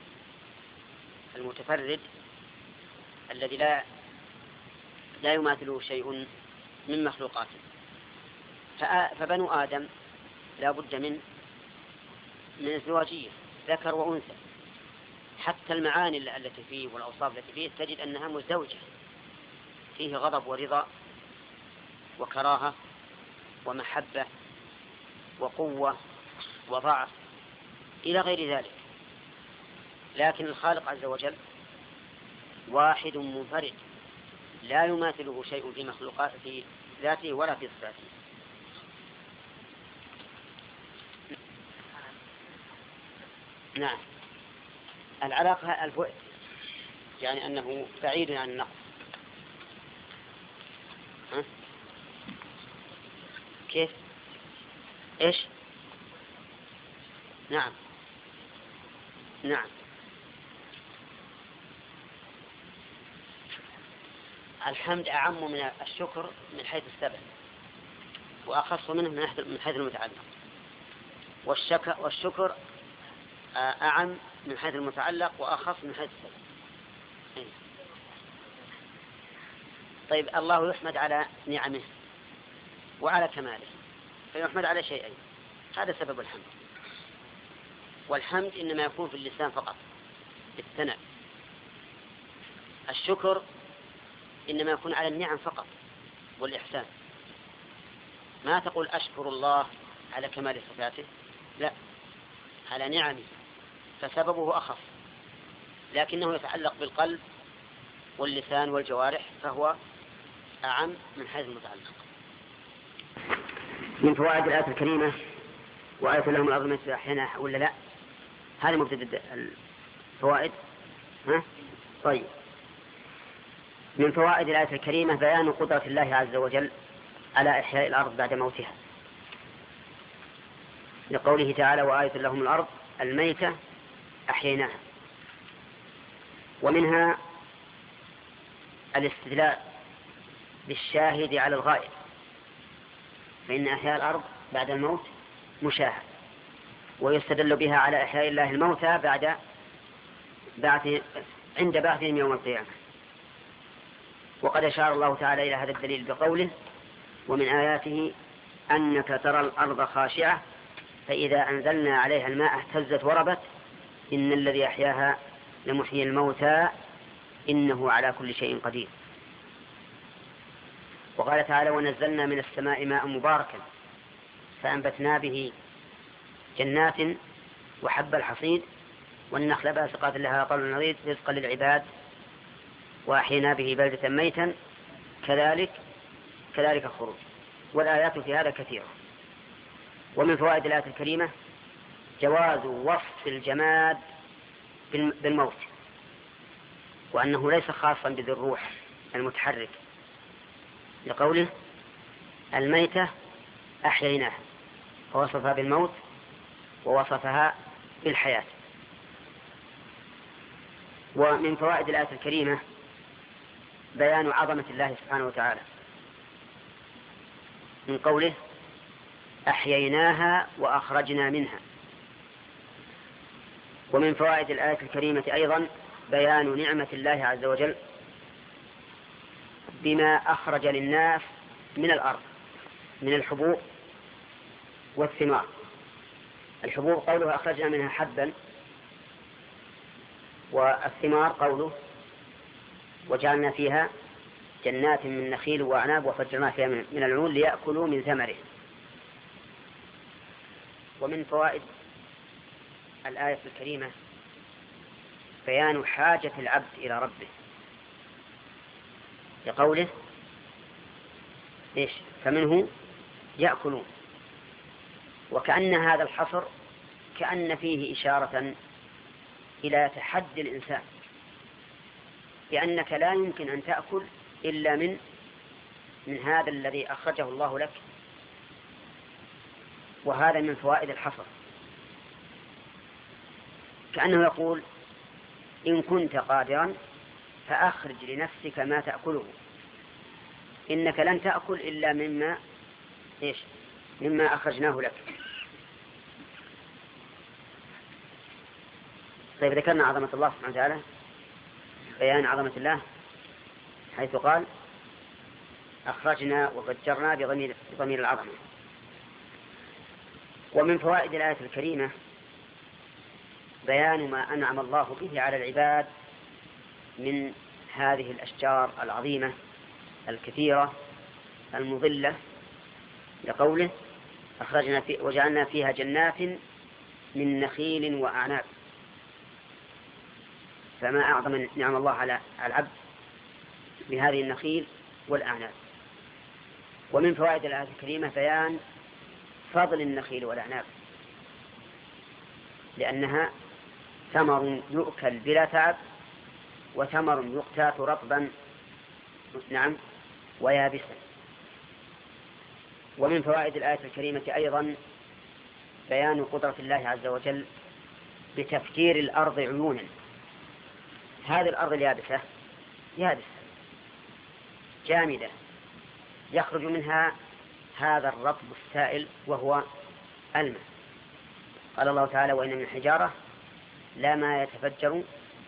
المتفرد الذي لا لا يماثله شيء من مخلوقاته. فبنو آدم لا بد من من الزواجية، ذكر وأنثى. حتى المعاني التي فيه والأوصاف التي فيه تجد أنها مزدوجة، فيه غضب ورضا وكراهة ومحبة وقوة وضعف إلى غير ذلك. لكن الخالق عز وجل واحد منفرد لا يماثله شيء في مخلوقات في ذاته ولا في صفاته. نعم، العلاقة البعد، يعني أنه بعيد عن النقص. ها؟ كيف؟ إيش؟ نعم نعم الحمد أعم من الشكر من حيث السبب، وأخص منه من حيث المتعلق، والشكر, والشكر أعم من حيث المتعلق وأخص من حيث السبب. طيب، الله يحمد على نعمه وعلى كماله، فيحمد على شيئين، هذا سبب الحمد. والحمد إنما يكون في اللسان فقط بالثناء. الشكر إنما يكون على النعم فقط والإحسان. ما تقول أشكر الله على كمال صفاته، لا، على نعمه، فسببه أخف، لكنه يتعلق بالقلب واللسان والجوارح، فهو أعم من حيث المتعلق. من فوائد الآية الكريمة وآية لهم الأرض مثل أحيانا ولا لا؟ هذه مبتدأ الفوائد. ها؟ طيب، من فوائد الآية الكريمة بيان قدرة الله عز وجل على إحياء الأرض بعد موتها، لقوله تعالى وآية لهم الأرض الميتة أحييناها. ومنها الاستدلال بالشاهد على الغائب، فإن إحياء الأرض بعد الموت مشاهد، ويستدل بها على إحياء الله الموتى بعد بعث عند بعثهم يوم القيامة. وقد أشار الله تعالى إلى هذا الدليل بقوله ومن آياته أنك ترى الأرض خاشعة فإذا أنزلنا عليها الماء اهتزت وربت إن الذي أحياها لمحيي الموتى إنه على كل شيء قدير. وقال تعالى ونزلنا من السماء ماء مباركا فأنبتنا به جنات وحب الحصيد والنخل باسقات لها طلع نضيد رزقا للعباد وأحيينا به بلدة ميتا كذلك كذلك الخروج. والآيات في هذا كثيرة. ومن فوائد الآية الكريمة جواز وصف الجماد بالموت، وأنه ليس خاصا بذي الروح المتحرك، لقوله الميتة أحييناها، فوصفها بالموت ووصفها بالحياة. ومن فوائد الآية الكريمة بيان عظمة الله سبحانه وتعالى، من قوله أحييناها وأخرجنا منها. ومن فوائد الآية الكريمة أيضا بيان نعمة الله عز وجل بما أخرج للناس من الأرض من الحبوب والثمار. الحبوب قوله أخرجنا منها حبا، والثمار قوله وجعلنا فيها جنات من نخيل وأعناب وفجرنا فيها من العيون ليأكلوا من ثمره. ومن فوائد الآية الكريمة بيان حاجة العبد إلى ربه، لقوله إيش فمنه يأكلون، وكأن هذا الحصر كأن فيه إشارة إلى تحدي الإنسان، لأنك لا يمكن أن تأكل إلا من من هذا الذي أخرجه الله لك. وهذا من فوائد الحصر، كأنه يقول إن كنت قادرا فأخرج لنفسك ما تأكله، إنك لن تأكل إلا مما إيش مما أخرجناه لك. طيب ذكرنا عظمة الله سبحانه وتعالى، بيان عظمة الله حيث قال أخرجنا وفجرنا بضمير, بضمير العظمة. ومن فوائد الآية الكريمة بيان ما أنعم الله به على العباد من هذه الأشجار العظيمة الكثيرة المظلة، لقوله أخرجنا في وجعلنا فيها جنات من نخيل وأعناب. فما أعظم نعم الله على العبد بهذه النخيل والأعناب. ومن فوائد الآية الكريمة بيان فضل النخيل والأعناب، لأنها ثمر يؤكل بلا تعب، وثمر يقتات رطبا نعم ويابسا. ومن فوائد الآية الكريمة أيضا بيان قدرة الله عز وجل بتفجير الأرض عيونا. هذه الأرض اليابسة يابسة جامدة يخرج منها هذا الرطب السائل وهو الماء. قال الله تعالى وإن من الحجارة لا ما يتفجر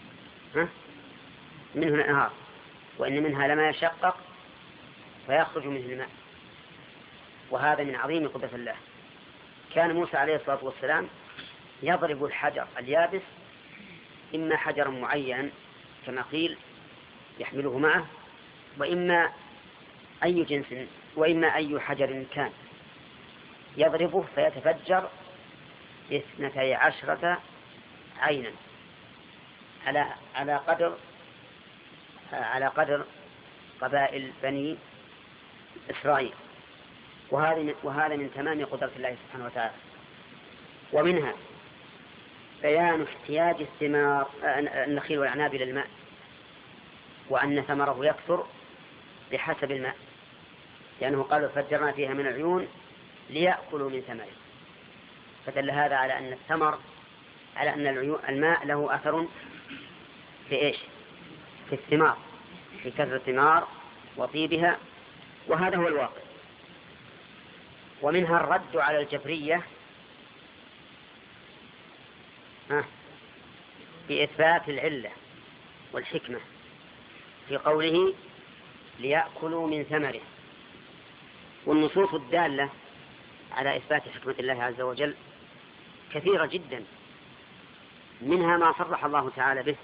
منه الأنهار وإن منها لما يشقق فيخرج منه الماء. وهذا من عظيم قدرة الله. كان موسى عليه الصلاة والسلام يضرب الحجر اليابس، إما حجرا معينا كما قيل يحمله معه، وإما أي جنس وإما أي حجر كان يضربه فيتفجر اثنتي عشرة عينا على على قدر على قدر قبائل بني إسرائيل. وهذا وهذا من تمام قدرة الله سبحانه وتعالى. ومنها بيان احتياج الثمار النخيل والأعناب إلى الماء، وأن ثمره يكثر بحسب الماء، لأنه قالوا فجرنا فيها من العيون ليأكلوا من ثمره. فدل هذا على أن الثمر على أن الماء له أثر في إيش في الثمار، في كثرة الثمار وطيبها، وهذا هو الواقع. ومنها الرد على الجبرية بإثبات العلة والحكمة في قوله ليأكلوا من ثمره. والنصوص الدالة على إثبات حكمة الله عز وجل كثيرة جدا، منها ما صرح الله تعالى به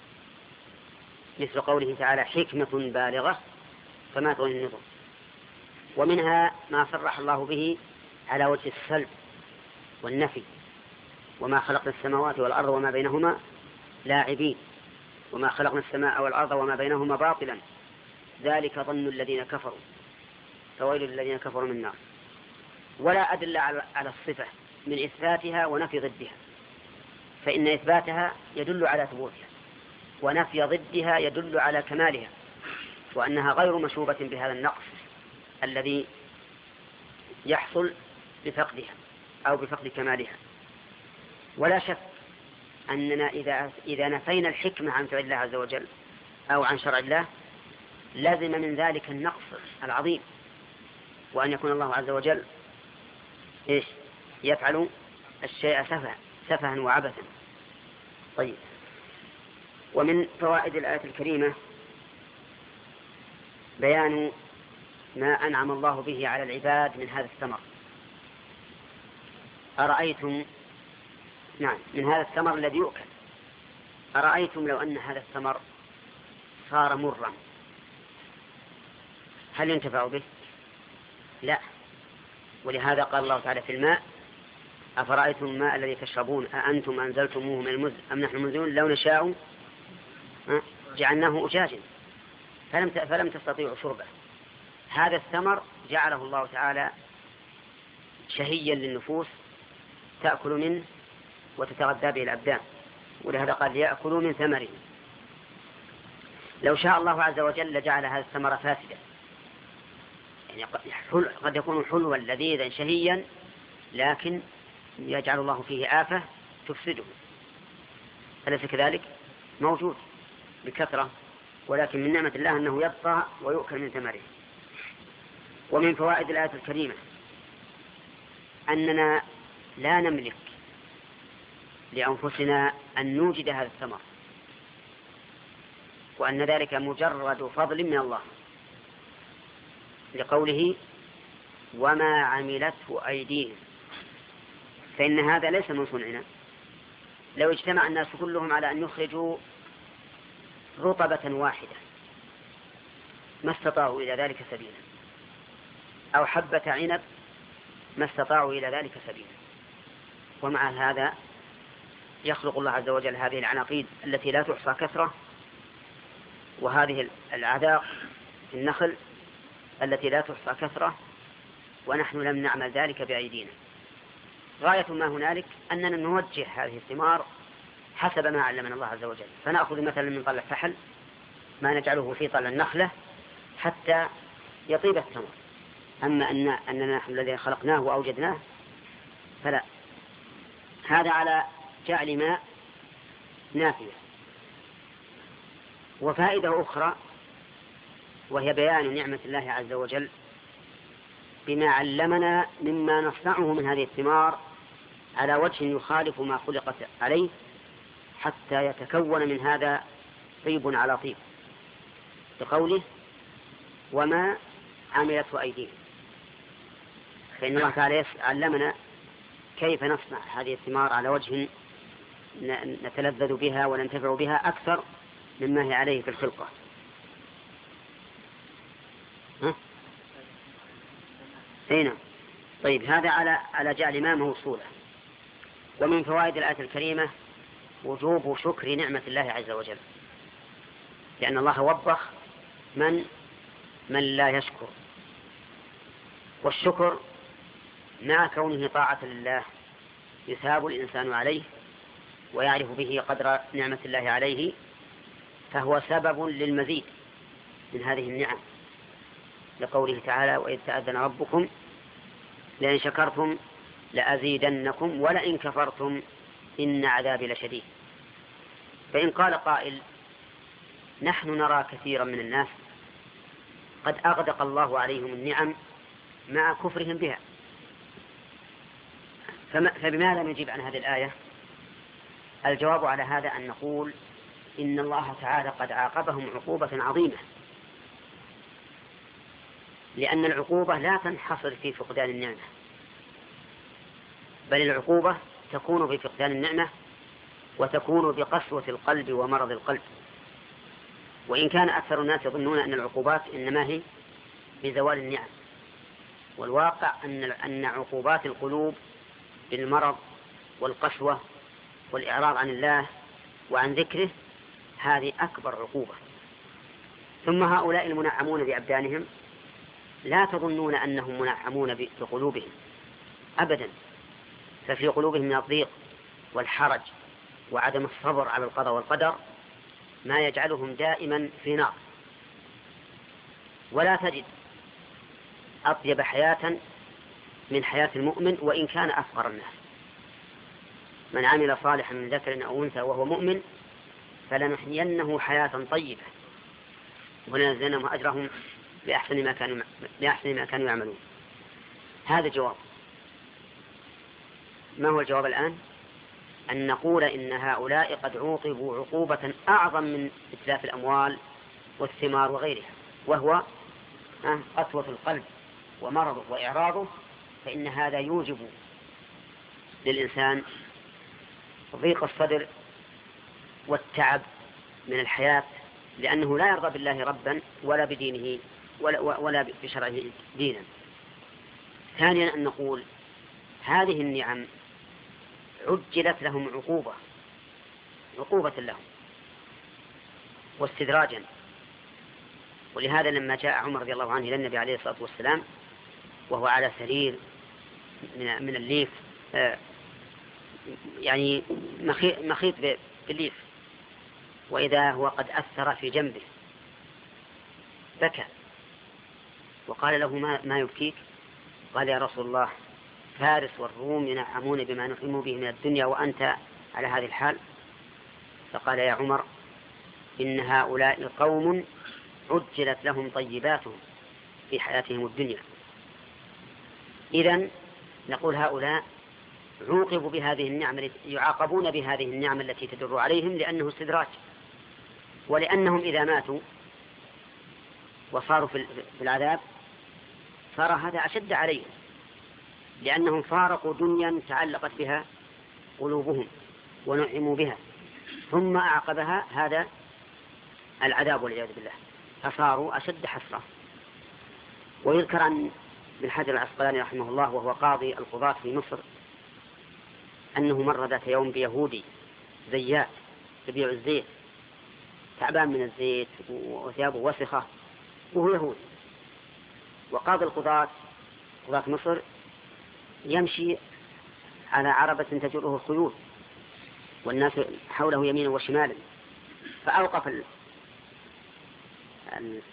مثل قوله تعالى حكمة بالغة فما تغني النظر، ومنها ما صرح الله به على وجه السلب والنفي وما خلقنا السماوات والأرض وما بينهما لاعبين وما خلقنا السماء والأرض وما بينهما باطلا ذلك ظن الذين كفروا فويل للذين كفروا من النار. ولا أدل على الصفة من إثباتها ونفي ضدها، فإن إثباتها يدل على ثبوتها ونفي ضدها يدل على كمالها وأنها غير مشوبة بهذا النقص الذي يحصل بفقدها أو بفقد كمالها. ولا شك أننا إذا, إذا نفينا الحكمة عن فعل الله عز وجل أو عن شرع الله لازم من ذلك النقص العظيم، وأن يكون الله عز وجل إيش يفعل الشيء سفها سفها وعبثا. طيب، ومن فوائد الآية الكريمة بيان ما أنعم الله به على العباد من هذا الثمر. أرأيتم نعم من هذا الثمر الذي يؤكل، أرأيتم لو أن هذا الثمر صار مرا هل ينتفع به؟ لا. ولهذا قال الله تعالى في الماء أفرأيتم الماء الذي تشربون أأنتم أنزلتموه من المزن أم نحن المنزلون لو نشاء جعلناه أجاجا فلم فلم تستطيعوا شربه. هذا الثمر جعله الله تعالى شهيا للنفوس تأكل منه وتتغذى به الأبدان، ولهذا قال ليأكلوا من ثمره. لو شاء الله عز وجل لجعل هذا الثمر فاسدا، يعني قد يكون حلوا لذيذا شهيا، لكن يجعل الله فيه آفة تفسده، أليس كذلك؟ موجود بكثرة، ولكن من نعمة الله أنه يبقى ويؤكل من ثمره. ومن فوائد الآية الكريمة أننا لا نملك لأنفسنا أن نوجد هذا الثمر، وأن ذلك مجرد فضل من الله، لقوله وما عملته أيديهم، فإن هذا ليس من صنعنا. لو اجتمع الناس كلهم على أن يخرجوا رطبة واحدة ما استطاعوا إلى ذلك سبيلا، أو حبة عنب ما استطاعوا إلى ذلك سبيلا. ومع هذا يخلق الله عز وجل هذه العناقيد التي لا تحصى كثرة، وهذه الأعذاق في النخل التي لا تحصى كثرة، ونحن لم نعمل ذلك بأيدينا. غاية ما هنالك أننا نوجه هذه الثمار حسب ما علمنا الله عز وجل، فنأخذ مثلا من طلع فحل ما نجعله في طلع النخلة حتى يطيب الثمر. أما أن أننا نحن الذين خلقناه وأوجدناه فلا. هذا على جعل ماء نافية. وفائدة أخرى وهي بيان نعمة الله عز وجل بما علمنا مما نصنعه من هذه الثمار على وجه يخالف ما خلقت عليه، حتى يتكون من هذا طيب على طيب، بقوله وما عملته أيديهم. فإن الله تعالى علمنا كيف نصنع هذه الثمار على وجه نتلذذ بها وننتفع بها أكثر مما هي عليه في الخلقة. ها؟ هنا طيب، هذا على على جعل ما موصولة. ومن فوائد الآية الكريمة وجوب شكر نعمة الله عز وجل، لأن الله وبخ من من لا يشكر. والشكر مع كونه طاعة لله يثاب الإنسان عليه ويعرف به قدر نعمة الله عليه، فهو سبب للمزيد من هذه النعم، لقوله تعالى وإذ تأذن ربكم لئن شكرتم لأزيدنكم ولئن كفرتم إن عذابي لشديد. فإن قال قائل نحن نرى كثيرا من الناس قد أغدق الله عليهم النعم مع كفرهم بها، فبماذا نجيب عن هذه الآية؟ الجواب على هذا أن نقول إن الله تعالى قد عاقبهم عقوبة عظيمة، لأن العقوبة لا تنحصر في فقدان النعمة، بل العقوبة تكون في فقدان النعمة وتكون بقسوة القلب ومرض القلب. وإن كان أكثر الناس يظنون أن العقوبات إنما هي بزوال النعم، والواقع أن أن عقوبات القلوب بالمرض والقسوة والإعراض عن الله وعن ذكره هذه أكبر عقوبة. ثم هؤلاء المنعمون بأبدانهم لا تظنون أنهم منعمون بقلوبهم أبدا، ففي قلوبهم من الضيق والحرج وعدم الصبر على القضاء والقدر ما يجعلهم دائما في نار. ولا تجد أطيب حياة من حياة المؤمن وإن كان أفقر الناس. من عمل صالحا من ذكر أو أنثى وهو مؤمن فلنحيينه حياة طيبة ولنجزينهم أجرهم بأحسن ما كانوا بأحسن ما كانوا يعملون. هذا جواب. ما هو الجواب الآن؟ أن نقول إن هؤلاء قد عوقبوا عقوبة أعظم من إتلاف الأموال والثمار وغيرها، وهو قسوة القلب ومرضه وإعراضه. فإن هذا يوجب للإنسان ضيق الصدر والتعب من الحياة، لأنه لا يرضى بالله ربا ولا بدينه ولا, ولا بشرعه دينا. ثانيا أن نقول هذه النعم عجلت لهم عقوبة عقوبة لهم واستدراجا. ولهذا لما جاء عمر رضي الله عنه إلى النبي عليه الصلاة والسلام وهو على سرير من من الليف يعني مخيط بالليف، وإذا هو قد أثر في جنبه بكى وقال له ما, ما يبكيك؟ قال يا رسول الله فارس والروم ينعمون بما نعموا به من الدنيا وأنت على هذه الحال. فقال يا عمر إن هؤلاء قوم عجلت لهم طيباتهم في حياتهم الدنيا. إذن نقول هؤلاء عوقبوا بهذه النعمة، يعاقبون بهذه النعمة التي تدر عليهم لأنه استدراج، ولأنهم إذا ماتوا وصاروا في العذاب صار هذا أشد عليهم، لأنهم فارقوا دنيا تعلقت بها قلوبهم ونعموا بها، ثم أعقبها هذا العذاب والعياذ بالله، فصاروا أشد حسرة. ويذكر عن ابن حجر العسقلاني رحمه الله وهو قاضي القضاة في مصر أنه مر ذات يوم بيهودي زيات يبيع الزيت، تعبان من الزيت وثيابه وسخة وهو يهودي، وقاضي القضاة قضاة مصر يمشي على عربة تجره الخيول والناس حوله يمينا وشمالا، فأوقف ال... ال...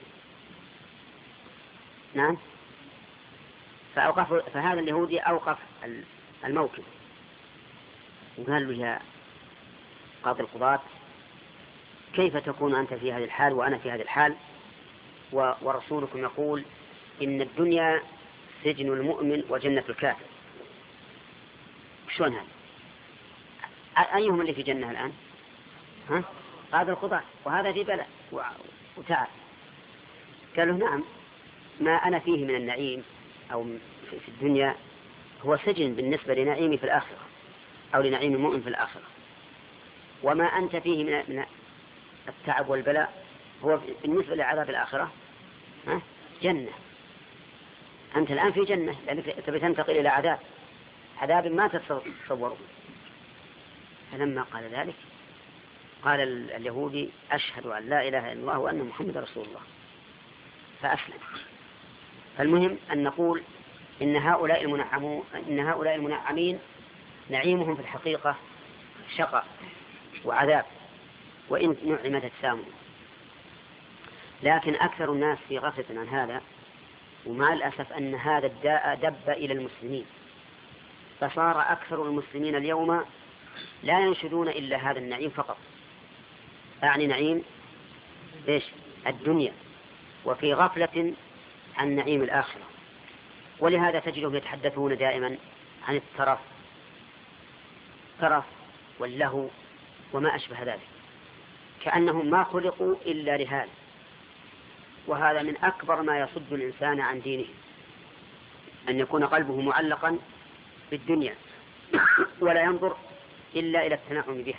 نعم فأوقف فهذا اليهودي أوقف الموكب وقال له يا قاضي القضاة كيف تكون أنت في هذه الحال وأنا في هذه الحال ورسولكم يقول إن الدنيا سجن المؤمن وجنة الكافر؟ شلون هذا؟ أيهم اللي في جنة الآن؟ ها؟ قاضي القضاة، وهذا في بلاء وتعب. قالوا نعم ما أنا فيه من النعيم أو في الدنيا هو سجن بالنسبة لنعيمي في الآخرة أو لنعيم المؤمن في الآخرة، وما أنت فيه من التعب والبلاء هو بالنسبة لعذاب الآخرة ها؟ جنة. أنت الآن في جنة لأنك تبي تنتقل إلى عذاب عذاب ما تتصوره. فلما قال ذلك قال اليهودي أشهد أن لا إله إلا الله وأن محمد رسول الله، فأسلم. فالمهم أن نقول إن هؤلاء المنعمون إن هؤلاء المنعمين نعيمهم في الحقيقة شقاء وعذاب وإن نعمت السامون، لكن أكثر الناس في غفلة عن هذا، ومع الأسف أن هذا الداء دب إلى المسلمين، فصار أكثر المسلمين اليوم لا ينشدون إلا هذا النعيم فقط، أعني نعيم إيش الدنيا، وفي غفلة عن نعيم الآخرة. ولهذا تجدهم يتحدثون دائما عن الترف الترف واللهو وما أشبه ذلك، كأنهم ما خلقوا إلا لهذا، وهذا من أكبر ما يصد الإنسان عن دينه، أن يكون قلبه معلقا بالدنيا ولا ينظر إلا إلى التنعم بها.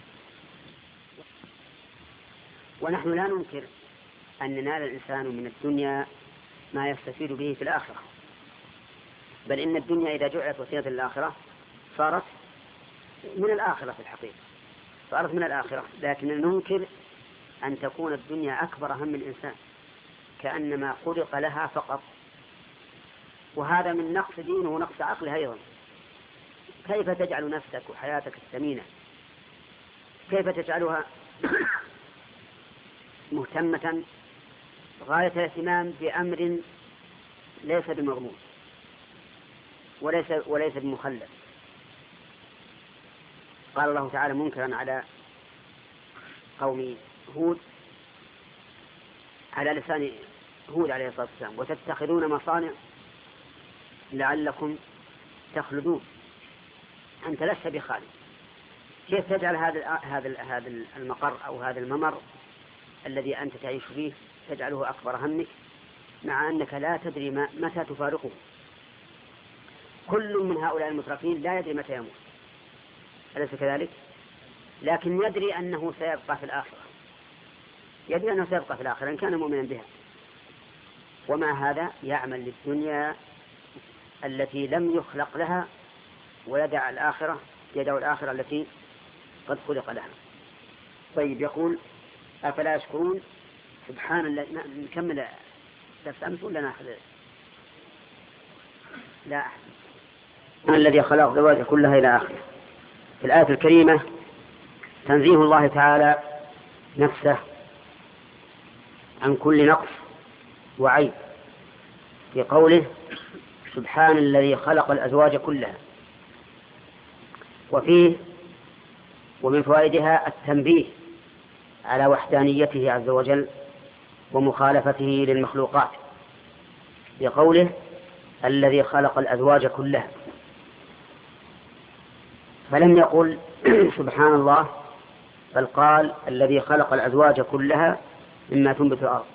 ونحن لا ننكر أن ينال الإنسان من الدنيا ما يستفيد به في الآخرة، بل إن الدنيا إذا جعلت وسيلة للآخرة صارت من الآخرة في الحقيقة، صارت من الآخرة، لكن ننكر أن تكون الدنيا أكبر هم الإنسان كأنما خلق لها فقط، وهذا من نقص دينه ونقص عقله أيضا. كيف تجعل نفسك وحياتك الثمينة كيف تجعلها مهتمة غاية الاهتمام بأمر ليس بمضمون وليس وليس بمخلد؟ قال الله تعالى منكرا على قوم هود على لسان هود عليه الصلاة والسلام: وتتخذون مصانع لعلكم تخلدون. أنت لست بخالد. كيف تجعل هذا هذا هذا المقر أو هذا الممر الذي أنت تعيش فيه تجعله أكبر همك، مع أنك لا تدري متى تفارقه؟ كل من هؤلاء المترفين لا يدري متى يموت، أليس كذلك؟ لكن يدري أنه سيبقى في الآخرة، يدري أنه سيبقى في الآخرة إن كان مؤمنا بها، ومع هذا يعمل للدنيا التي لم يخلق لها ويدع الآخرة يدع الآخرة التي قد خلق لها. طيب، يقول: أفلا يشكرون؟ سبحان الله. نكمل درس أمس ولا نأخذ؟ لا، الذي خلق الزواج كلها إلى آخره. في الآية الكريمة تنزيه الله تعالى نفسه عن كل نقص وعيب في قوله سبحان الذي خلق الأزواج كلها. وفيه ومن فوائدها التنبيه على وحدانيته عز وجل ومخالفته للمخلوقات بقوله الذي خلق الأزواج كلها، فلم يقل سبحان الله، بل قال الذي خلق الأزواج كلها مما تنبت الأرض.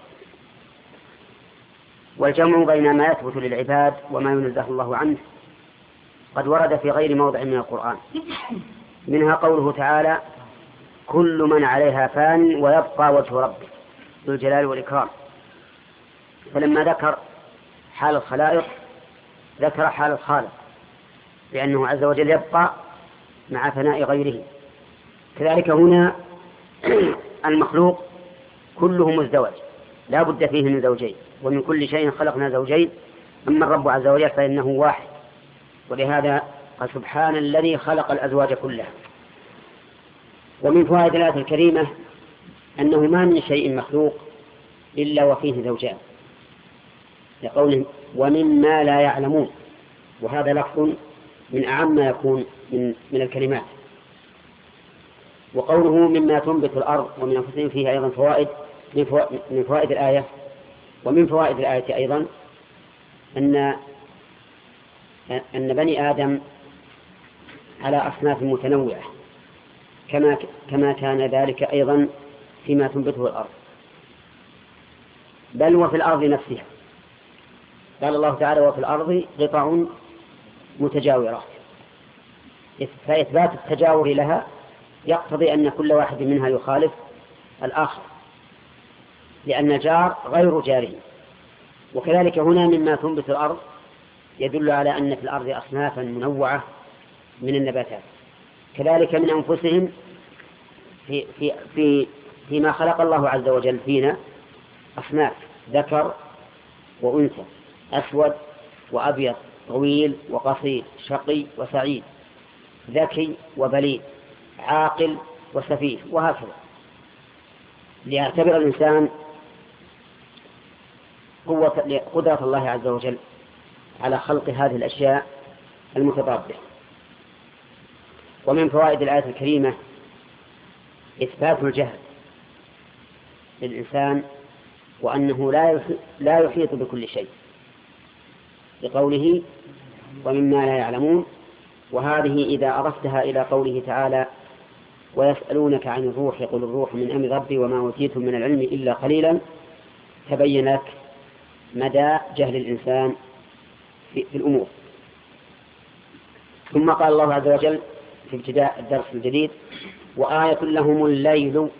والجمع بين ما يثبت للعباد وما ينزه الله عنه قد ورد في غير موضع من القرآن، منها قوله تعالى كل من عليها فان ويبقى وجه ربك ذو الجلال والإكرام. فلما ذكر حال الخلائق ذكر حال الخالق، لأنه عز وجل يبقى مع فناء غيره. كذلك هنا المخلوق كله مزدوج لا بد فيه من زوجين، ومن كل شيء خلقنا زوجين، أما الرب عز وجل فإنه واحد، ولهذا قال سبحان الذي خلق الأزواج كلها. ومن فوائد الآية الكريمة أنه ما من شيء مخلوق إلا وفيه زوجان، لقوله ومما لا يعلمون، وهذا لفظ من أعم ما يكون من, من الكلمات. وقوله مما تنبت الأرض ومن أنفسهم فيها أيضا فوائد من فوائد الآية. ومن فوائد الآية أيضا أن أن بني آدم على أصناف متنوعة كما كما كان ذلك أيضا فيما تنبته الأرض، بل وفي الأرض نفسها. قال الله تعالى وفي الأرض قطع متجاورات، فإثبات التجاور لها يقتضي أن كل واحد منها يخالف الآخر، لأن الجار غير جاره. وكذلك هنا مما تنبت الأرض يدل على أن في الأرض أصنافا منوعة من النباتات. كذلك من أنفسهم في في في فيما خلق الله عز وجل فينا أصناف ذكر وأنثى، أسود وأبيض، طويل وقصير، شقي وسعيد، ذكي وبليد، عاقل وسفيه، وهكذا، ليعتبر الإنسان قوة قدرة الله عز وجل على خلق هذه الأشياء المتضادة. ومن فوائد الآية الكريمة إثبات الجهل للإنسان، وأنه لا يحيط بكل شيء، لقوله ومما لا يعلمون. وهذه إذا أردتها إلى قوله تعالى ويسألونك عن الروح قل الروح من أمر ربي وما أوتيتم من العلم إلا قليلا، تبين لك مدى جهل الإنسان في, في الأمور. ثم قال الله عز وجل في ابتداء الدرس الجديد وآية لهم الليل.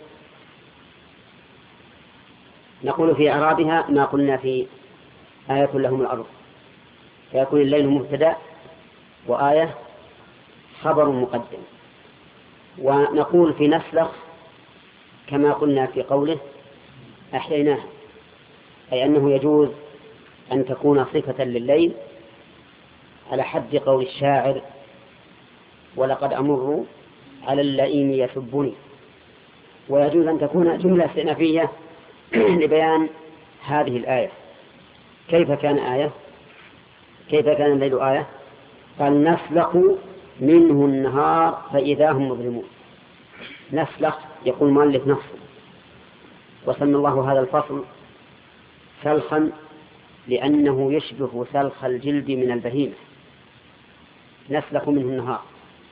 نقول في إعرابها ما قلنا في آية لهم الأرض، فيكون الليل مبتدأ وآية خبر مقدم. ونقول في نسلخ كما قلنا في قوله أحييناه، أي أنه يجوز أن تكون صفة لليل على حد قول الشاعر ولقد أمر على اللئيم يسبني، ويجوز أن تكون جملة استئنافية لبيان هذه الآية. كيف كان آية؟ كيف كان الليل آية؟ قال نسلخ منه النهار فإذا هم مظلمون. نسلخ يقول مؤلف نفسه، وسمى الله هذا الفصل سلخا لأنه يشبه سلخ الجلد من البهيمة. نسلخ منه النهار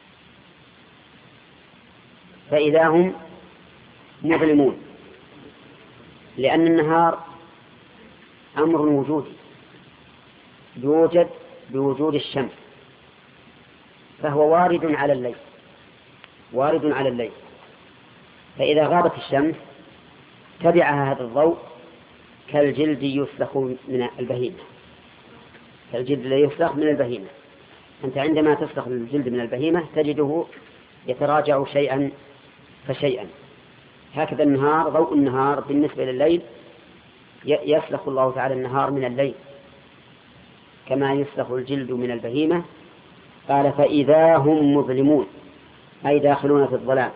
فإذا هم مظلمون، لأن النهار أمر وجودي يوجد بوجود الشمس، فهو وارد على الليل وارد على الليل فإذا غابت الشمس تبعها هذا الضوء كالجلد يسلخ من البهيمة، كالجلد الذي يسلخ من البهيمة. أنت عندما تسلخ الجلد من البهيمة تجده يتراجع شيئا فشيئا. هكذا النهار، ضوء النهار بالنسبة لليل يسلخ الله تعالى النهار من الليل كما يسلخ الجلد من البهيمة. قال فإذا هم مظلمون، أي داخلون في الظلام.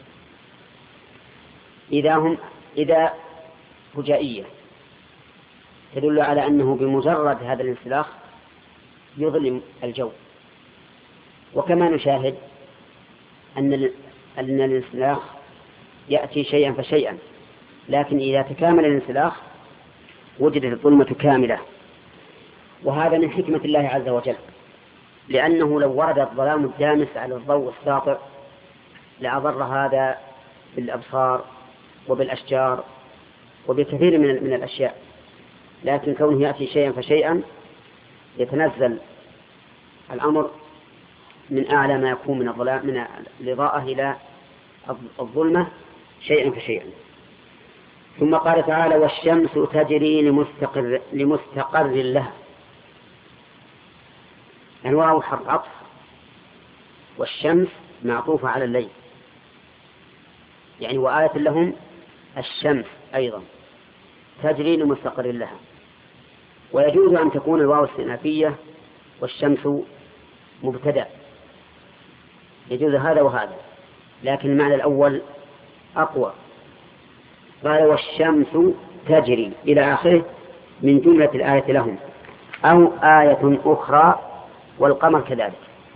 إذا هم إذا فجائية تدل على أنه بمجرد هذا الانسلاخ يظلم الجو. وكما نشاهد أن أن الانسلاخ يأتي شيئا فشيئا، لكن إذا تكامل الانسلاخ وجدت الظلمة كاملة. وهذا من حكمة الله عز وجل، لأنه لو ورد الظلام الدامس على الضوء الساطع لأضر هذا بالأبصار وبالأشجار وبكثير من من الأشياء، لكن كونه يأتي شيئا فشيئا يتنزل الأمر من أعلى ما يكون من الظلام من الإضاءة إلى الظلمة شيئا فشيئا. ثم قال تعالى: والشمس تجري لمستقر, لمستقر لها. الواو حرف عطف، والشمس معطوفة على الليل، يعني وآية لهم الشمس أيضا تجري لمستقر لها. ويجوز أن تكون الواو استئنافية والشمس مبتدأ، يجوز هذا وهذا، لكن المعنى الأول أقوى. قال: والشمس تجري إلى آخره من جملة الآية لهم، أو آية أخرى والقمر كذلك.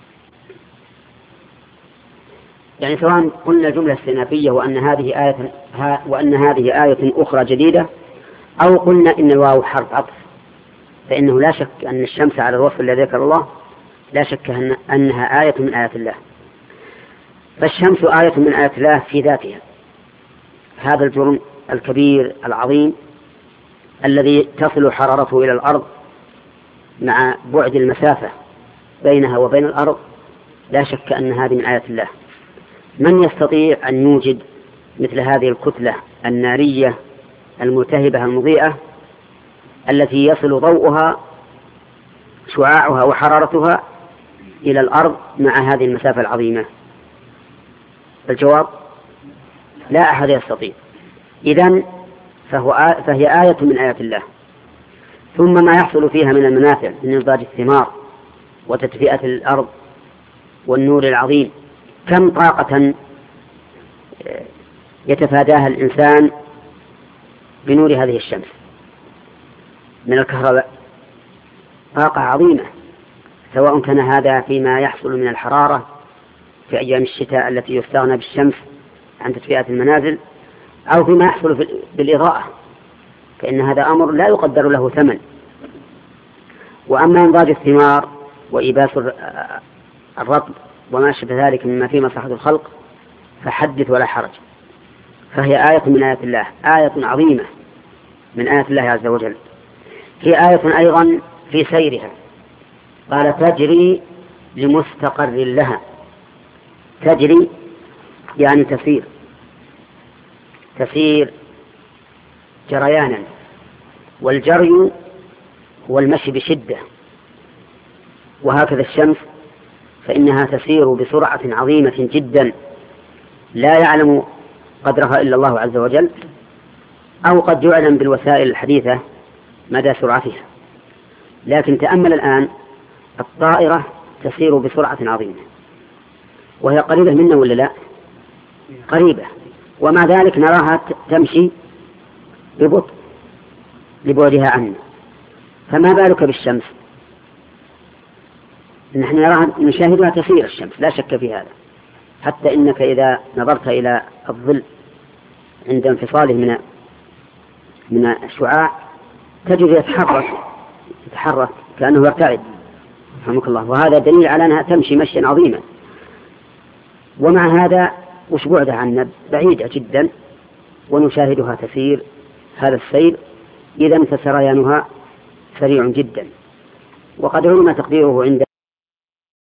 يعني سواء قلنا جملة استئنافية وأن هذه آية وأن هذه آية أخرى جديدة، أو قلنا إن الواو حرف عطف، فإنه لا شك أن الشمس على الوصف الذي ذكر الله لا شك أن أنها آية من آيات الله. فالشمس آية من آيات الله في ذاتها، هذا الجرم الكبير العظيم الذي تصل حرارته إلى الأرض مع بعد المسافة بينها وبين الأرض، لا شك أن هذه من آيات الله. من يستطيع أن يوجد مثل هذه الكتلة النارية الملتهبة المضيئة التي يصل ضوءها شعاعها وحرارتها إلى الأرض مع هذه المسافة العظيمة؟ الجواب: لا أحد يستطيع. إذن فهو آ... فهي آية من آيات الله. ثم ما يحصل فيها من المنافع من إنضاج الثمار وتدفئة الأرض والنور العظيم، كم طاقة يتفاداها الإنسان بنور هذه الشمس من الكهرباء، طاقة عظيمة، سواء كان هذا فيما يحصل من الحرارة في أيام الشتاء التي يستغنى بالشمس عن تدفئة المنازل، أو فيما يحصل بالإضاءة، فإن هذا أمر لا يقدر له ثمن. وأما إنضاج الثمار وإيباس الرطب وما شبه ذلك مما فيه مصلحة الخلق فحدث ولا حرج، فهي آية من آيات الله، آية عظيمة من آيات الله عز وجل. هي آية أيضا في سيرها، قال: تجري لمستقر لها. تجري يعني تسير، تسير جريانا، والجري هو المشي بشدة. وهكذا الشمس فإنها تسير بسرعة عظيمة جدا لا يعلم قدرها إلا الله عز وجل، أو قد يعلم بالوسائل الحديثة مدى سرعتها. لكن تأمل الآن، الطائرة تسير بسرعة عظيمة وهي قريبة منا ولا لا؟ قريبة، ومع ذلك نراها تمشي ببطء لبعدها عنا. فما بالك بالشمس؟ نحن نراها نشاهدها تسير الشمس لا شك في هذا، حتى إنك إذا نظرت إلى الظل عند انفصاله من من الشعاع تجد يتحرك يتحرك كأنه يرتعد، رحمك الله. وهذا دليل على أنها تمشي مشيا عظيما، ومع هذا وش بعدها عنا؟ بعيدة جدا، ونشاهدها تسير هذا السير. إذن فسريانها سريع جدا. وقد علم تقديره عند